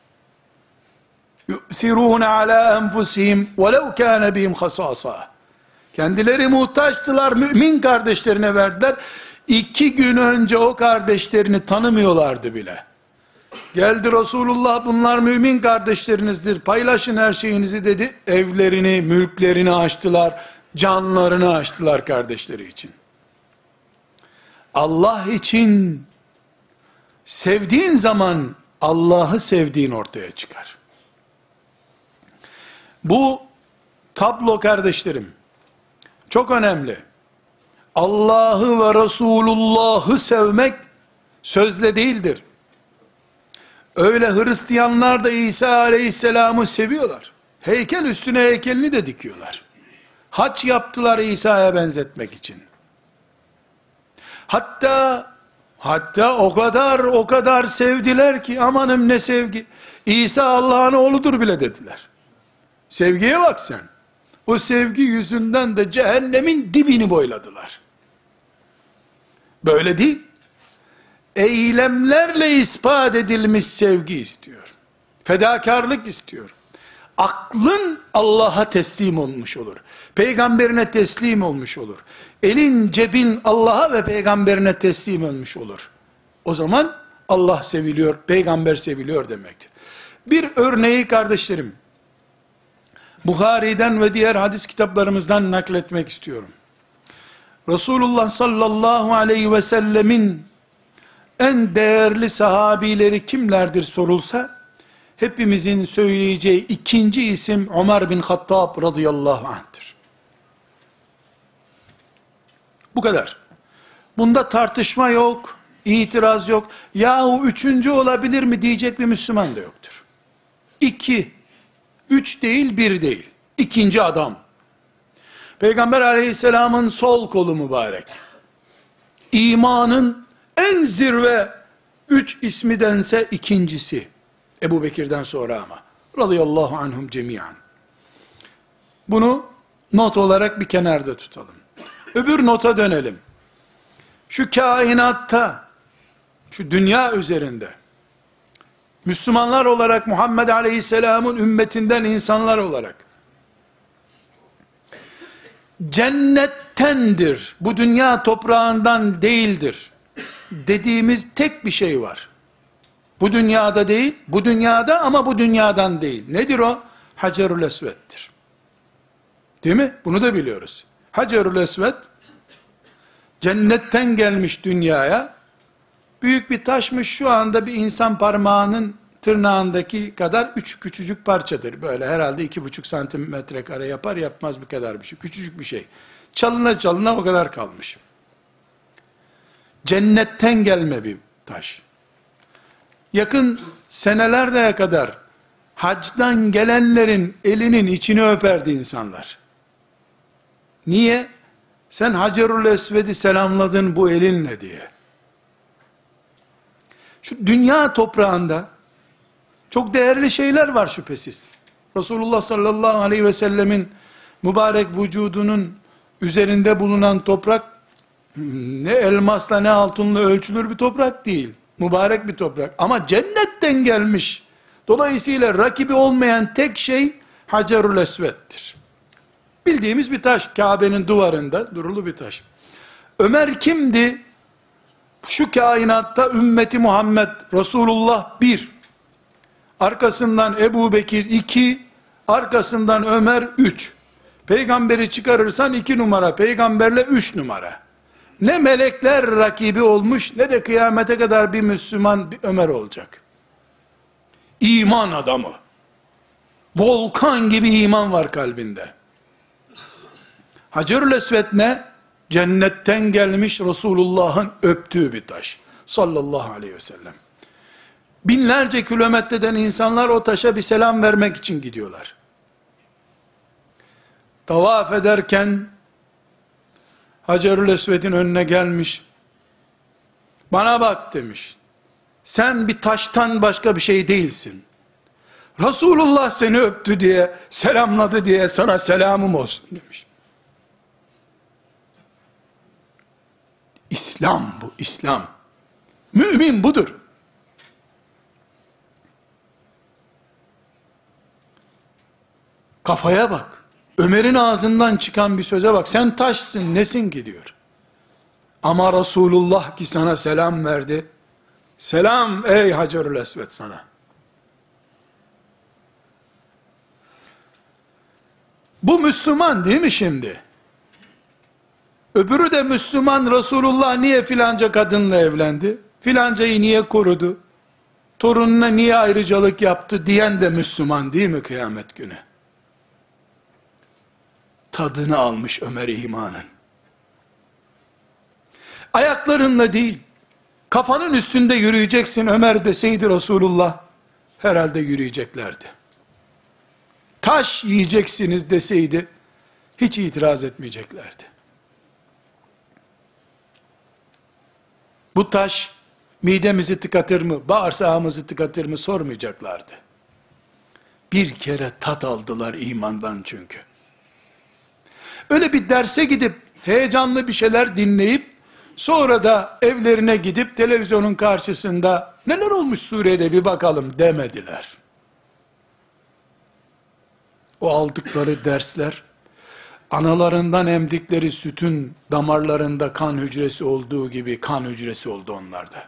يُؤْثِرُونَ عَلَى أَنْفُسِهِمْ وَلَوْ كَانَ بِهِمْ خَصَاصًا. Kendileri muhtaçtılar, mümin kardeşlerine verdiler. 2 gün önce o kardeşlerini tanımıyorlardı bile. Geldi Resulullah, bunlar mümin kardeşlerinizdir, paylaşın her şeyinizi dedi. Evlerini, mülklerini açtılar, canlarını açtılar kardeşleri için. Allah için sevdiğin zaman Allah'ı sevdiğin ortaya çıkar. Bu tablo kardeşlerim çok önemli. Allah'ı ve Resulullah'ı sevmek sözle değildir. Öyle Hristiyanlar da İsa Aleyhisselam'ı seviyorlar. Heykel üstüne heykelini de dikiyorlar. Hac yaptılar İsa'ya benzetmek için. Hatta o kadar sevdiler ki, amanım ne sevgi, İsa Allah'ın oğludur bile dediler. Sevgiye bak sen. O sevgi yüzünden de cehennemin dibini boyladılar. Böyle değil. Eylemlerle ispat edilmiş sevgi istiyor. Fedakarlık istiyor. Aklın Allah'a teslim olmuş olur. Peygamberine teslim olmuş olur. Elin, cebin Allah'a ve peygamberine teslim olmuş olur. O zaman Allah seviliyor, peygamber seviliyor demektir. Bir örneği kardeşlerim, Buhari'den ve diğer hadis kitaplarımızdan nakletmek istiyorum. Resulullah sallallahu aleyhi ve sellemin en değerli sahabileri kimlerdir sorulsa, hepimizin söyleyeceği ikinci isim Ömer bin Hattab radıyallahu anh'tır. Bu kadar. Bunda tartışma yok, itiraz yok. Yahu 3. olabilir mi diyecek bir Müslüman da yoktur. 2, 3 değil, 1 değil. 2. adam. Peygamber aleyhisselamın sol kolu mübarek. İmanın en zirve 3 ismi dense ikincisi. Ebu Bekir'den sonra ama. Radıyallahu anhum cemiyan. Bunu not olarak bir kenarda tutalım. Öbür nota dönelim. Şu kainatta, şu dünya üzerinde, Müslümanlar olarak, Muhammed Aleyhisselam'ın ümmetinden insanlar olarak, cennettendir, bu dünya toprağından değildir dediğimiz tek bir şey var. Bu dünyada değil, bu dünyada ama bu dünyadan değil. Nedir o? Hacerül Esved'dir. Değil mi? Bunu da biliyoruz. Hacerül Esved, cennetten gelmiş dünyaya, büyük bir taşmış, şu anda bir insan parmağının tırnağındaki kadar 3 küçücük parçadır. Böyle herhalde 2,5 santimetre kare yapar yapmaz bir kadar bir şey. Küçücük bir şey. Çalına çalına o kadar kalmış. Cennetten gelme bir taş. Yakın senelerde kadar hacdan gelenlerin elinin içini öperdi insanlar. Niye? Sen Hacerül Esved'i selamladın bu elinle diye. Şu dünya toprağında çok değerli şeyler var şüphesiz. Resulullah sallallahu aleyhi ve sellemin mübarek vücudunun üzerinde bulunan toprak, ne elmasla ne altınla ölçülür bir toprak değil. Mübarek bir toprak. Ama cennetten gelmiş. Dolayısıyla rakibi olmayan tek şey Hacerül Esved'dir. Bildiğimiz bir taş. Kabe'nin duvarında durulu bir taş. Ömer kimdi? Şu kainatta ümmeti Muhammed, Resulullah 1, arkasından Ebu Bekir 2, arkasından Ömer 3. Peygamberi çıkarırsan 2 numara, peygamberle 3 numara. Ne melekler rakibi olmuş, ne de kıyamete kadar bir Müslüman bir Ömer olacak. İman adamı. Volkan gibi iman var kalbinde. Hacerül Esved ne? Cennetten gelmiş Resulullah'ın öptüğü bir taş. Sallallahu aleyhi ve sellem. Binlerce kilometreden insanlar o taşa bir selam vermek için gidiyorlar. Tavaf ederken Hacerül Esved'in önüne gelmiş. Bana bak demiş. Sen bir taştan başka bir şey değilsin. Resulullah seni öptü diye, selamladı diye sana selamım olsun demiş. İslam bu, İslam. Mümin budur. Kafaya bak. Ömer'in ağzından çıkan bir söze bak. Sen taşsın, nesin ki diyor. Ama Resulullah ki sana selam verdi. Selam ey Hacerül Esved sana. Bu Müslüman değil mi şimdi? Öbürü de Müslüman. Resulullah niye filanca kadınla evlendi? Filancayı niye korudu? Torununa niye ayrıcalık yaptı diyen de Müslüman değil mi kıyamet günü? Tadını almış Ömer imanın. Ayaklarınla değil, kafanın üstünde yürüyeceksin Ömer deseydi Resulullah, herhalde yürüyeceklerdi. Taş yiyeceksiniz deseydi, hiç itiraz etmeyeceklerdi. Bu taş, midemizi tıkatır mı, bağırsağımızı tıkatır mı sormayacaklardı. Bir kere tat aldılar imandan çünkü. Öyle bir derse gidip, heyecanlı bir şeyler dinleyip, sonra da evlerine gidip televizyonun karşısında neler olmuş Suriye'de bir bakalım demediler. O aldıkları dersler, analarından emdikleri sütün damarlarında kan hücresi olduğu gibi kan hücresi oldu onlarda.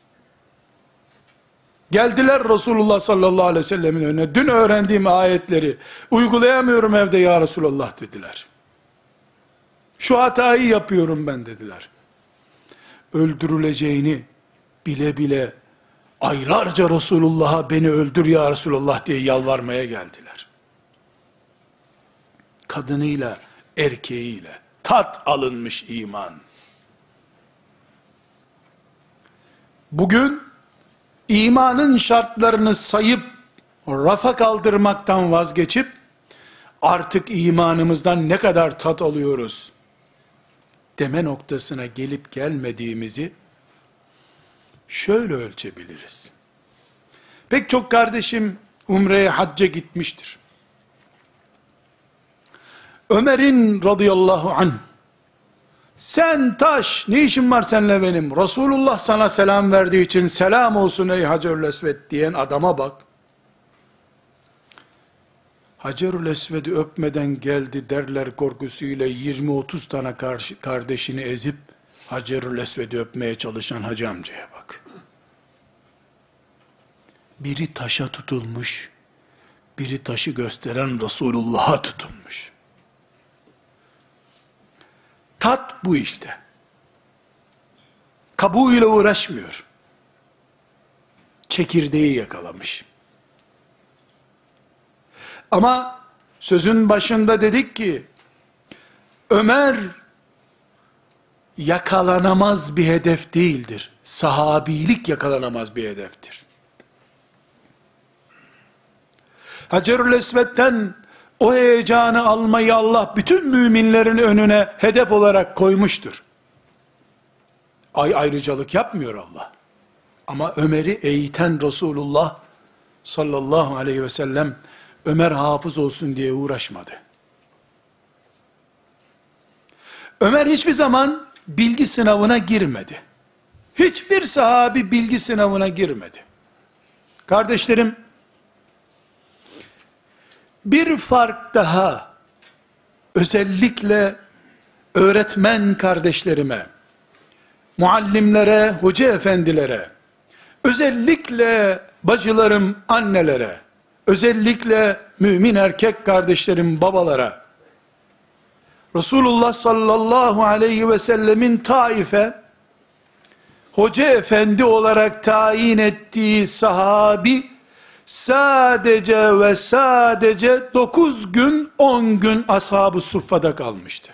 Geldiler Resulullah sallallahu aleyhi ve sellemin önüne, dün öğrendiğim ayetleri uygulayamıyorum evde ya Resulullah dediler. Şu hatayı yapıyorum ben dediler. Öldürüleceğini bile bile aylarca Resulullah'a beni öldür ya Resulullah diye yalvarmaya geldiler. Kadınıyla, erkeğiyle tat alınmış iman. Bugün imanın şartlarını sayıp rafa kaldırmaktan vazgeçip artık imanımızdan ne kadar tat alıyoruz deme noktasına gelip gelmediğimizi şöyle ölçebiliriz. Pek çok kardeşim umreye, hacca gitmiştir. Ömer'in radıyallahu anh, sen taş, ne işin var seninle benim? Resulullah sana selam verdiği için selam olsun ey Hacerül Esved diyen adama bak. Hacerül Esved'i öpmeden geldi derler korkusuyla 20-30 tane kardeşini ezip Hacerül Esved'i öpmeye çalışan hacı amcaya bak. Biri taşa tutulmuş, biri taşı gösteren Resulullah'a tutulmuş. Tat bu işte. Kabuğuyla uğraşmıyor. Çekirdeği yakalamış. Ama sözün başında dedik ki, Ömer yakalanamaz bir hedef değildir. Sahabilik yakalanamaz bir hedeftir. Hacerül Esved'den o heyecanı almayı Allah bütün müminlerin önüne hedef olarak koymuştur. Ayrıcalık yapmıyor Allah. Ama Ömer'i eğiten Resulullah sallallahu aleyhi ve sellem Ömer hafız olsun diye uğraşmadı. Ömer hiçbir zaman bilgi sınavına girmedi. Hiçbir sahabi bilgi sınavına girmedi. Kardeşlerim, bir fark daha özellikle öğretmen kardeşlerime, muallimlere, hoca efendilere, özellikle bacılarım annelere, özellikle mümin erkek kardeşlerim babalara Resulullah sallallahu aleyhi ve sellemin Taif'e hoca efendi olarak tayin ettiği sahabi sadece ve sadece 9 gün 10 gün ashab-ı suffada kalmıştı.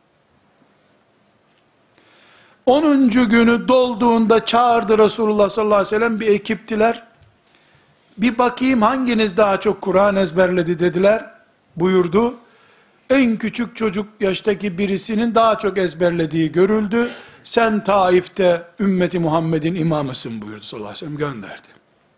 10. günü dolduğunda çağırdı Resulullah sallallahu aleyhi ve sellem, bir ekiptiler. Bir bakayım hanginiz daha çok Kur'an ezberledi dediler. Buyurdu. En küçük çocuk yaştaki birisinin daha çok ezberlediği görüldü. Sen Taif'te ümmeti Muhammed'in imamısın buyurdu sallallahu aleyhi ve sellem, gönderdi.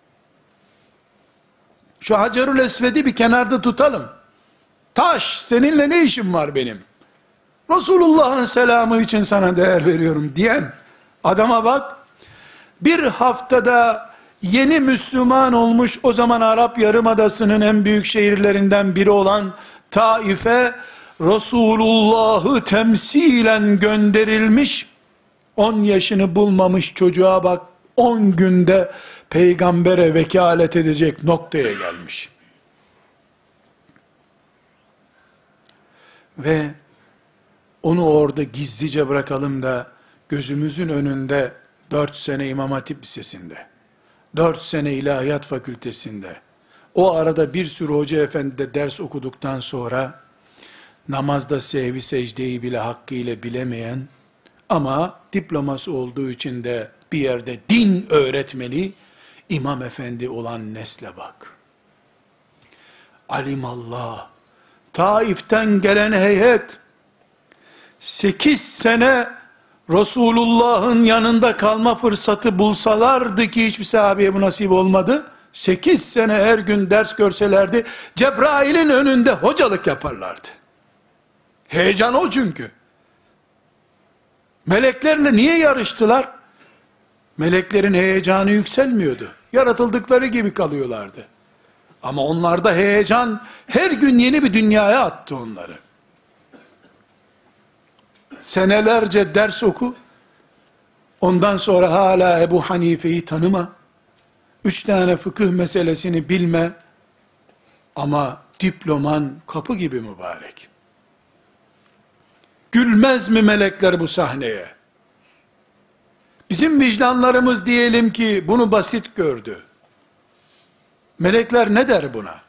Şu Hacerül Esved'i bir kenarda tutalım. Taş, seninle ne işim var benim? Resulullah'ın selamı için sana değer veriyorum diyen adama bak. Bir haftada yeni Müslüman olmuş, o zaman Arap Yarımadası'nın en büyük şehirlerinden biri olan Taif'e Resulullah'ı temsilen gönderilmiş, 10 yaşını bulmamış çocuğa bak, 10 günde peygambere vekalet edecek noktaya gelmiş. Ve onu orada gizlice bırakalım da gözümüzün önünde 4 sene İmam Hatip Lisesi'nde, 4 sene İlahiyat Fakültesi'nde, o arada bir sürü hoca efendi de ders okuduktan sonra namazda sehvi secdeyi bile hakkıyla bilemeyen ama diploması olduğu için de bir yerde din öğretmeni imam efendi olan nesle bak. Alimallah, Taif'ten gelen heyet 8 sene Resulullah'ın yanında kalma fırsatı bulsalardı ki hiçbir sahabeye bu nasip olmadı. 8 sene her gün ders görselerdi, Cebrail'in önünde hocalık yaparlardı. Heyecan o çünkü. Meleklerle niye yarıştılar? Meleklerin heyecanı yükselmiyordu. Yaratıldıkları gibi kalıyorlardı. Ama onlarda heyecan her gün yeni bir dünyaya attı onları. Senelerce ders oku, ondan sonra hala Ebu Hanife'yi tanıma, 3 tane fıkıh meselesini bilme, ama diploman kapı gibi mübarek. Gülmez mi melekler bu sahneye? Bizim vicdanlarımız diyelim ki bunu basit gördü. Melekler ne der buna?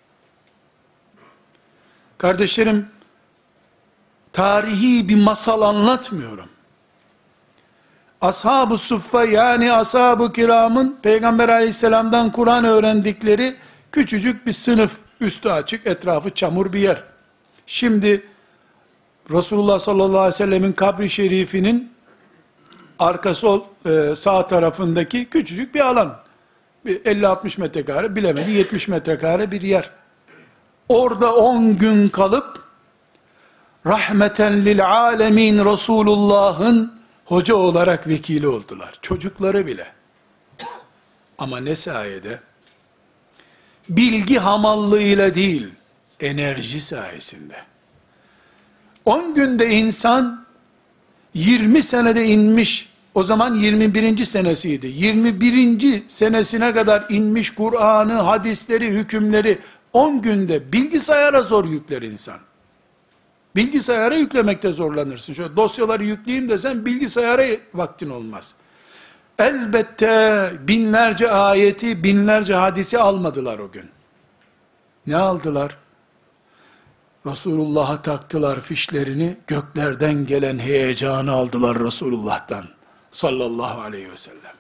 Kardeşlerim, tarihi bir masal anlatmıyorum. Ashab-ı Suffa, yani ashab-ı kiramın Peygamber aleyhisselamdan Kur'an öğrendikleri küçücük bir sınıf, üstü açık, etrafı çamur bir yer. Şimdi Resulullah sallallahu aleyhi ve sellemin kabri şerifinin arka sol sağ tarafındaki küçücük bir alan, 50-60 metrekare, bilemedi 70 metrekare bir yer. Orada 10 gün kalıp rahmeten lil alemin Resulullah'ın hoca olarak vekili oldular. Çocukları bile. Ama ne sayede? Bilgi hamallığıyla değil, enerji sayesinde. 10 günde insan 20 senede inmiş, o zaman 21. senesiydi. 21. senesine kadar inmiş Kur'an'ı, hadisleri, hükümleri 10 günde bilgisayara zor yükler insan. Bilgisayara yüklemekte zorlanırsın. Şöyle dosyaları yükleyeyim desen bilgisayara vaktin olmaz. Elbette binlerce ayeti, binlerce hadisi almadılar o gün. Ne aldılar? Resulullah'a taktılar fişlerini, göklerden gelen heyecanı aldılar Resulullah'tan sallallahu aleyhi ve sellem.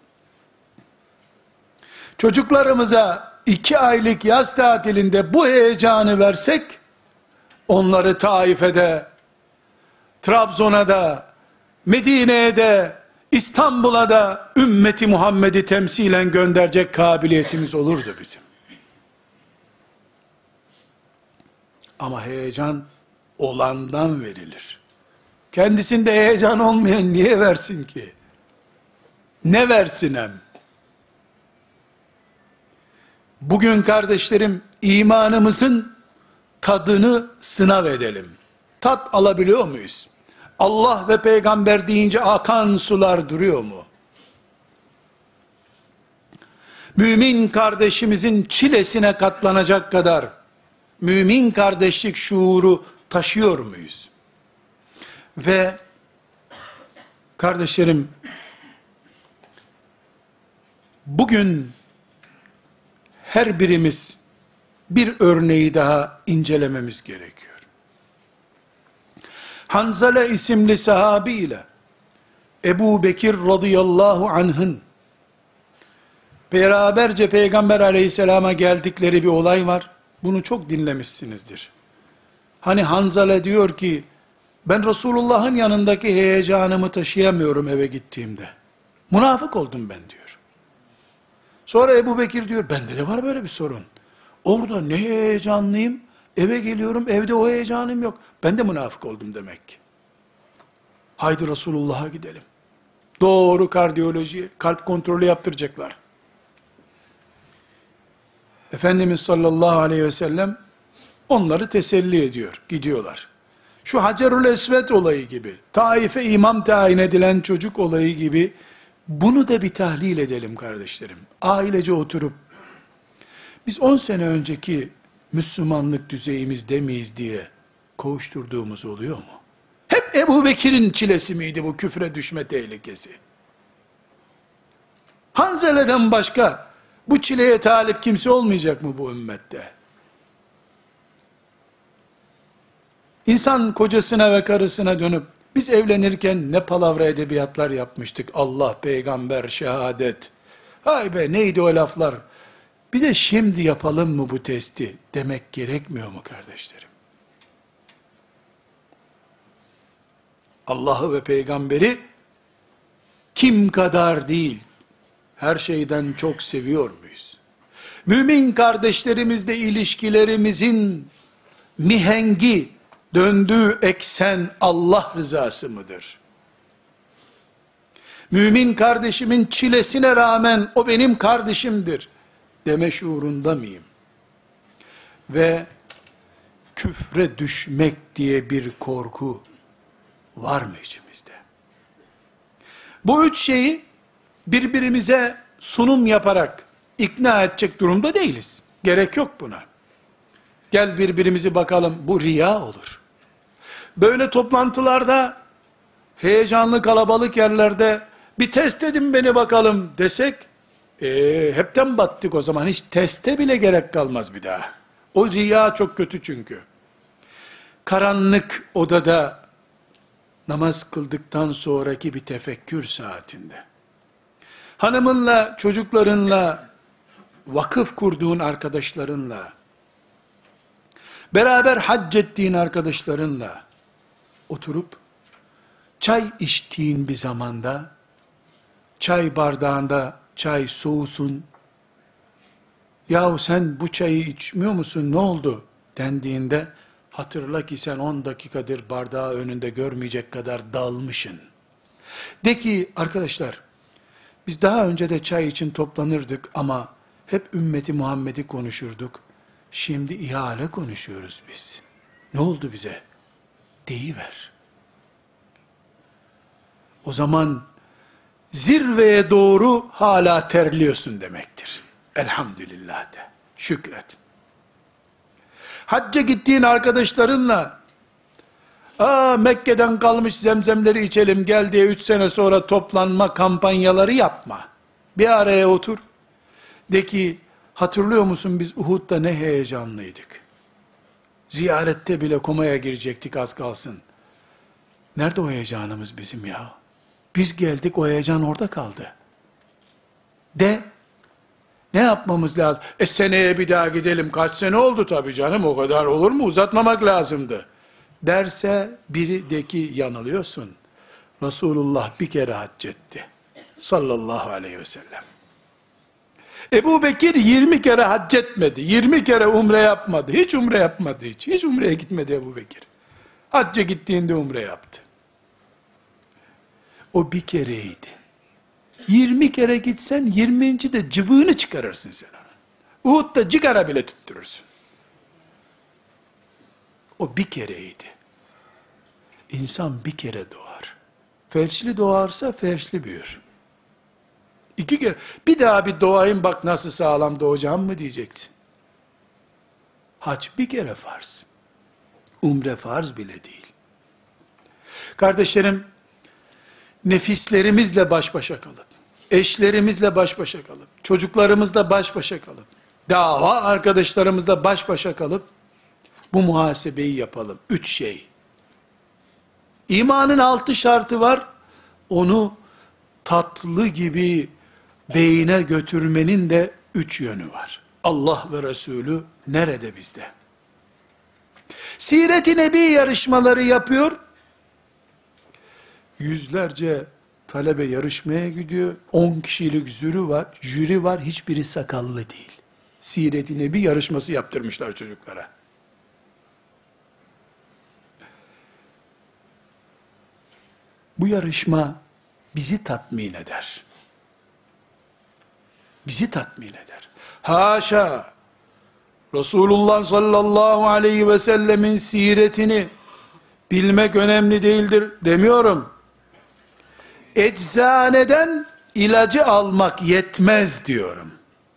Çocuklarımıza 2 aylık yaz tatilinde bu heyecanı versek, onları Taif'e de, Trabzon'a da, Medine'ye de, İstanbul'a da ümmeti Muhammed'i temsilen gönderecek kabiliyetimiz olurdu bizim. Ama heyecan olandan verilir. Kendisinde heyecan olmayan niye versin ki? Ne versin hem? Bugün kardeşlerim, imanımızın tadını sınav edelim. Tat alabiliyor muyuz? Allah ve peygamber deyince akan sular duruyor mu? Mümin kardeşimizin çilesine katlanacak kadar mümin kardeşlik şuuru taşıyor muyuz? Ve kardeşlerim, bugün her birimiz bir örneği daha incelememiz gerekiyor. Hanzale isimli sahabiyle Ebu Bekir radıyallahu anh'ın beraberce Peygamber aleyhisselama geldikleri bir olay var. Bunu çok dinlemişsinizdir. Hani Hanzale diyor ki, ben Resulullah'ın yanındaki heyecanımı taşıyamıyorum eve gittiğimde. Münafık oldum ben diyor. Sonra Ebu Bekir diyor, bende de var böyle bir sorun. Orada ne heyecanlıyım, eve geliyorum, evde o heyecanım yok. Ben de münafık oldum demek ki. Haydi Resulullah'a gidelim. Doğru kardiyolojiye, kalp kontrolü yaptıracaklar. Efendimiz sallallahu aleyhi ve sellem onları teselli ediyor, gidiyorlar. Şu Hacerül Esved olayı gibi, Taif'e imam tayin edilen çocuk olayı gibi, bunu da bir tahlil edelim kardeşlerim. Ailece oturup, biz 10 sene önceki Müslümanlık düzeyimizde miyiz diye koğuşturduğumuz oluyor mu? Hep Ebu Bekir'in çilesi miydi bu küfre düşme tehlikesi? Hanzele'den başka bu çileye talip kimse olmayacak mı bu ümmette? İnsan kocasına ve karısına dönüp, biz evlenirken ne palavra edebiyatlar yapmıştık, Allah, peygamber, şehadet, hay be neydi o laflar, bir de şimdi yapalım mı bu testi demek gerekmiyor mu kardeşlerim? Allah'ı ve peygamberi kim kadar değil, her şeyden çok seviyor muyuz? Mümin kardeşlerimizle ilişkilerimizin mihengi, döndüğü eksen Allah rızası mıdır? Mümin kardeşimin çilesine rağmen o benim kardeşimdir deme şuurunda mıyım? Ve küfre düşmek diye bir korku var mı içimizde? Bu üç şeyi birbirimize sunum yaparak ikna edecek durumda değiliz. Gerek yok buna. Gel birbirimizi bakalım, bu riya olur. Böyle toplantılarda, heyecanlı kalabalık yerlerde, bir test edin beni bakalım desek, hepten battık o zaman, hiç teste bile gerek kalmaz bir daha. O riya çok kötü çünkü. Karanlık odada, namaz kıldıktan sonraki bir tefekkür saatinde, hanımınla, çocuklarınla, vakıf kurduğun arkadaşlarınla, beraber hac ettiğin arkadaşlarınla, oturup, çay içtiğin bir zamanda, çay bardağında çay soğusun, yahu sen bu çayı içmiyor musun, ne oldu dendiğinde, hatırla ki sen 10 dakikadır bardağı önünde görmeyecek kadar dalmışsın. De ki arkadaşlar, biz daha önce de çay için toplanırdık ama hep ümmeti Muhammed'i konuşurduk. Şimdi ihale konuşuyoruz biz. Ne oldu bize? Deyiver. O zaman zirveye doğru hala terliyorsun demektir. Elhamdülillah de. Şükret. Hacca gittiğin arkadaşlarınla, Mekke'den kalmış zemzemleri içelim gel diye 3 sene sonra toplanma kampanyaları yapma. Bir araya otur. De ki, hatırlıyor musun biz Uhud'da ne heyecanlıydık. Ziyarette bile komaya girecektik az kalsın. Nerede o heyecanımız bizim ya? Biz geldik, o heyecan orada kaldı. De, ne yapmamız lazım? Seneye bir daha gidelim, kaç sene oldu tabii canım, o kadar olur mu, uzatmamak lazımdı. Derse biri de ki yanılıyorsun. Resulullah bir kere hac etti. Sallallahu aleyhi ve sellem. Ebu Bekir 20 kere hac etmedi. 20 kere umre yapmadı. Hiç umre yapmadı hiç. Hiç umreye gitmedi Ebu Bekir. Hacca gittiğinde umre yaptı. O bir kereydi. 20 kere gitsen 20. de cıvığını çıkarırsın sen onun. Uhud'da cigara bile tutturursun. O bir kereydi. İnsan bir kere doğar. Felçli doğarsa felçli büyür. 2 kere, bir daha bir doğayım bak nasıl sağlam doğacağım mı diyeceksin. Hac bir kere farz. Umre farz bile değil. Kardeşlerim, nefislerimizle baş başa kalıp, eşlerimizle baş başa kalıp, çocuklarımızla baş başa kalıp, dava arkadaşlarımızla baş başa kalıp, bu muhasebeyi yapalım. 3 şey. İmanın 6 şartı var. Onu tatlı gibi beyine götürmenin de 3 yönü var. Allah ve Resulü nerede bizde? Siret-i Nebi yarışmaları yapıyor. Yüzlerce talebe yarışmaya gidiyor. 10 kişilik jüri var, hiçbiri sakallı değil. Siret-i Nebi yarışması yaptırmışlar çocuklara. Bu yarışma bizi tatmin eder. Bizi tatmin eder. Haşa! Resulullah sallallahu aleyhi ve sellemin siretini bilmek önemli değildir demiyorum. Eczaneden ilacı almak yetmez diyorum.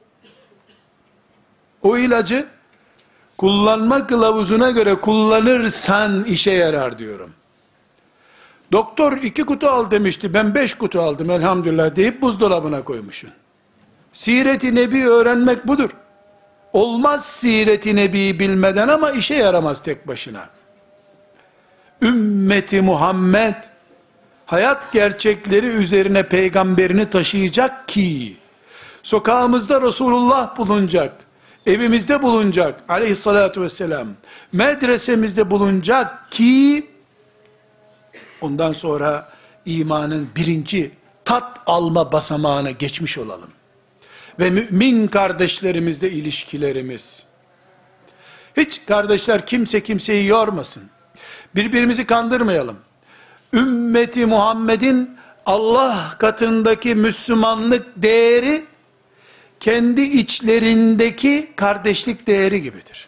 O ilacı kullanma kılavuzuna göre kullanırsan işe yarar diyorum. Doktor 2 kutu al demişti, ben 5 kutu aldım elhamdülillah deyip buzdolabına koymuşsun. Siret-i Nebi öğrenmek budur. Olmaz Siret-i Nebi'yi bilmeden ama işe yaramaz tek başına. Ümmeti Muhammed, hayat gerçekleri üzerine peygamberini taşıyacak ki, sokağımızda Resulullah bulunacak, evimizde bulunacak aleyhissalatü vesselam, medresemizde bulunacak ki, ondan sonra imanın birinci tat alma basamağına geçmiş olalım. Ve mümin kardeşlerimizle ilişkilerimiz. Hiç kardeşler kimse kimseyi yormasın. Birbirimizi kandırmayalım. Ümmeti Muhammed'in Allah katındaki Müslümanlık değeri, kendi içlerindeki kardeşlik değeri gibidir.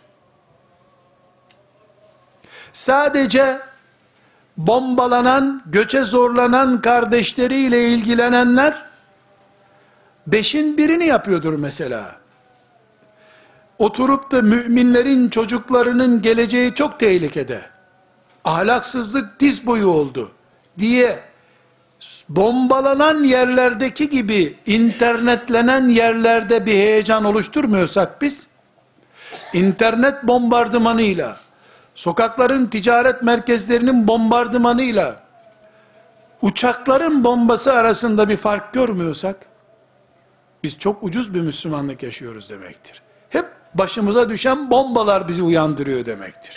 Sadece bombalanan, göçe zorlanan kardeşleriyle ilgilenenler, 5'in birini yapıyordur mesela. Oturup da müminlerin çocuklarının geleceği çok tehlikede, ahlaksızlık diz boyu oldu diye, bombalanan yerlerdeki gibi internetlenen yerlerde bir heyecan oluşturmuyorsak biz, internet bombardımanıyla, sokakların ticaret merkezlerinin bombardımanıyla, uçakların bombası arasında bir fark görmüyorsak, biz çok ucuz bir Müslümanlık yaşıyoruz demektir. Hep başımıza düşen bombalar bizi uyandırıyor demektir.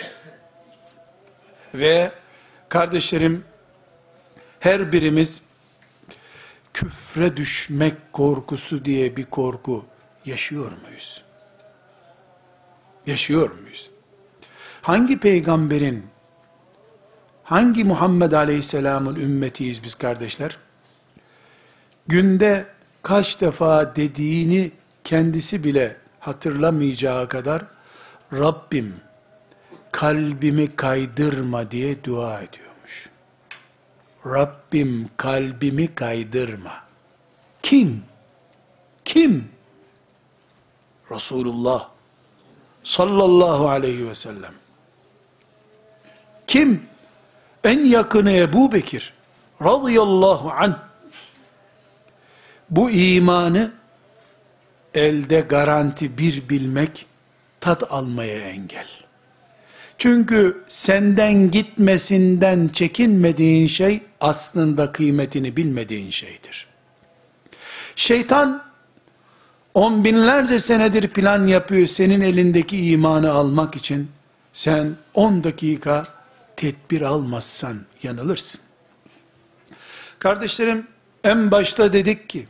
Ve kardeşlerim, her birimiz küfre düşmek korkusu diye bir korku yaşıyor muyuz? Yaşıyor muyuz? Hangi peygamberin, hangi Muhammed Aleyhisselam'ın ümmetiyiz biz kardeşler? Günde kaç defa dediğini kendisi bile hatırlamayacağı kadar, Rabbim kalbimi kaydırma diye dua ediyormuş. Rabbim kalbimi kaydırma. Kim? Kim? Resulullah sallallahu aleyhi ve sellem. Kim? En yakını Ebu Bekir radıyallahu anh. Bu imanı elde garanti bir bilmek, tat almaya engel. Çünkü senden gitmesinden çekinmediğin şey, aslında kıymetini bilmediğin şeydir. Şeytan, 10 binlerce senedir plan yapıyor senin elindeki imanı almak için. Sen 10 dakika tedbir almazsan yanılırsın. Kardeşlerim, en başta dedik ki,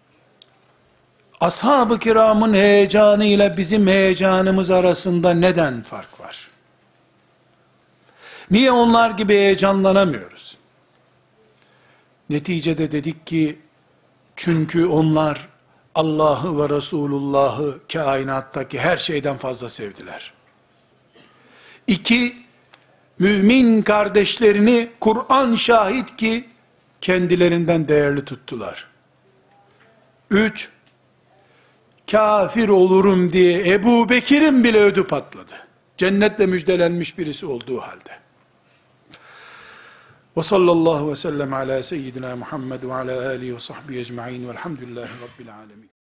ashab-ı kiramın heyecanı ile bizim heyecanımız arasında neden fark var? Niye onlar gibi heyecanlanamıyoruz? Neticede dedik ki, çünkü onlar Allah'ı ve Resulullah'ı kainattaki her şeyden fazla sevdiler. 2, mümin kardeşlerini Kur'an şahit ki kendilerinden değerli tuttular. 3, kafir olurum diye Ebu Bekir'in bile ödü patladı. Cennetle müjdelenmiş birisi olduğu halde. Ve sallallahu ve sellem ala seyyidina Muhammed ve ala alihi ve sahbihi ecma'in velhamdülillahi rabbil alemin.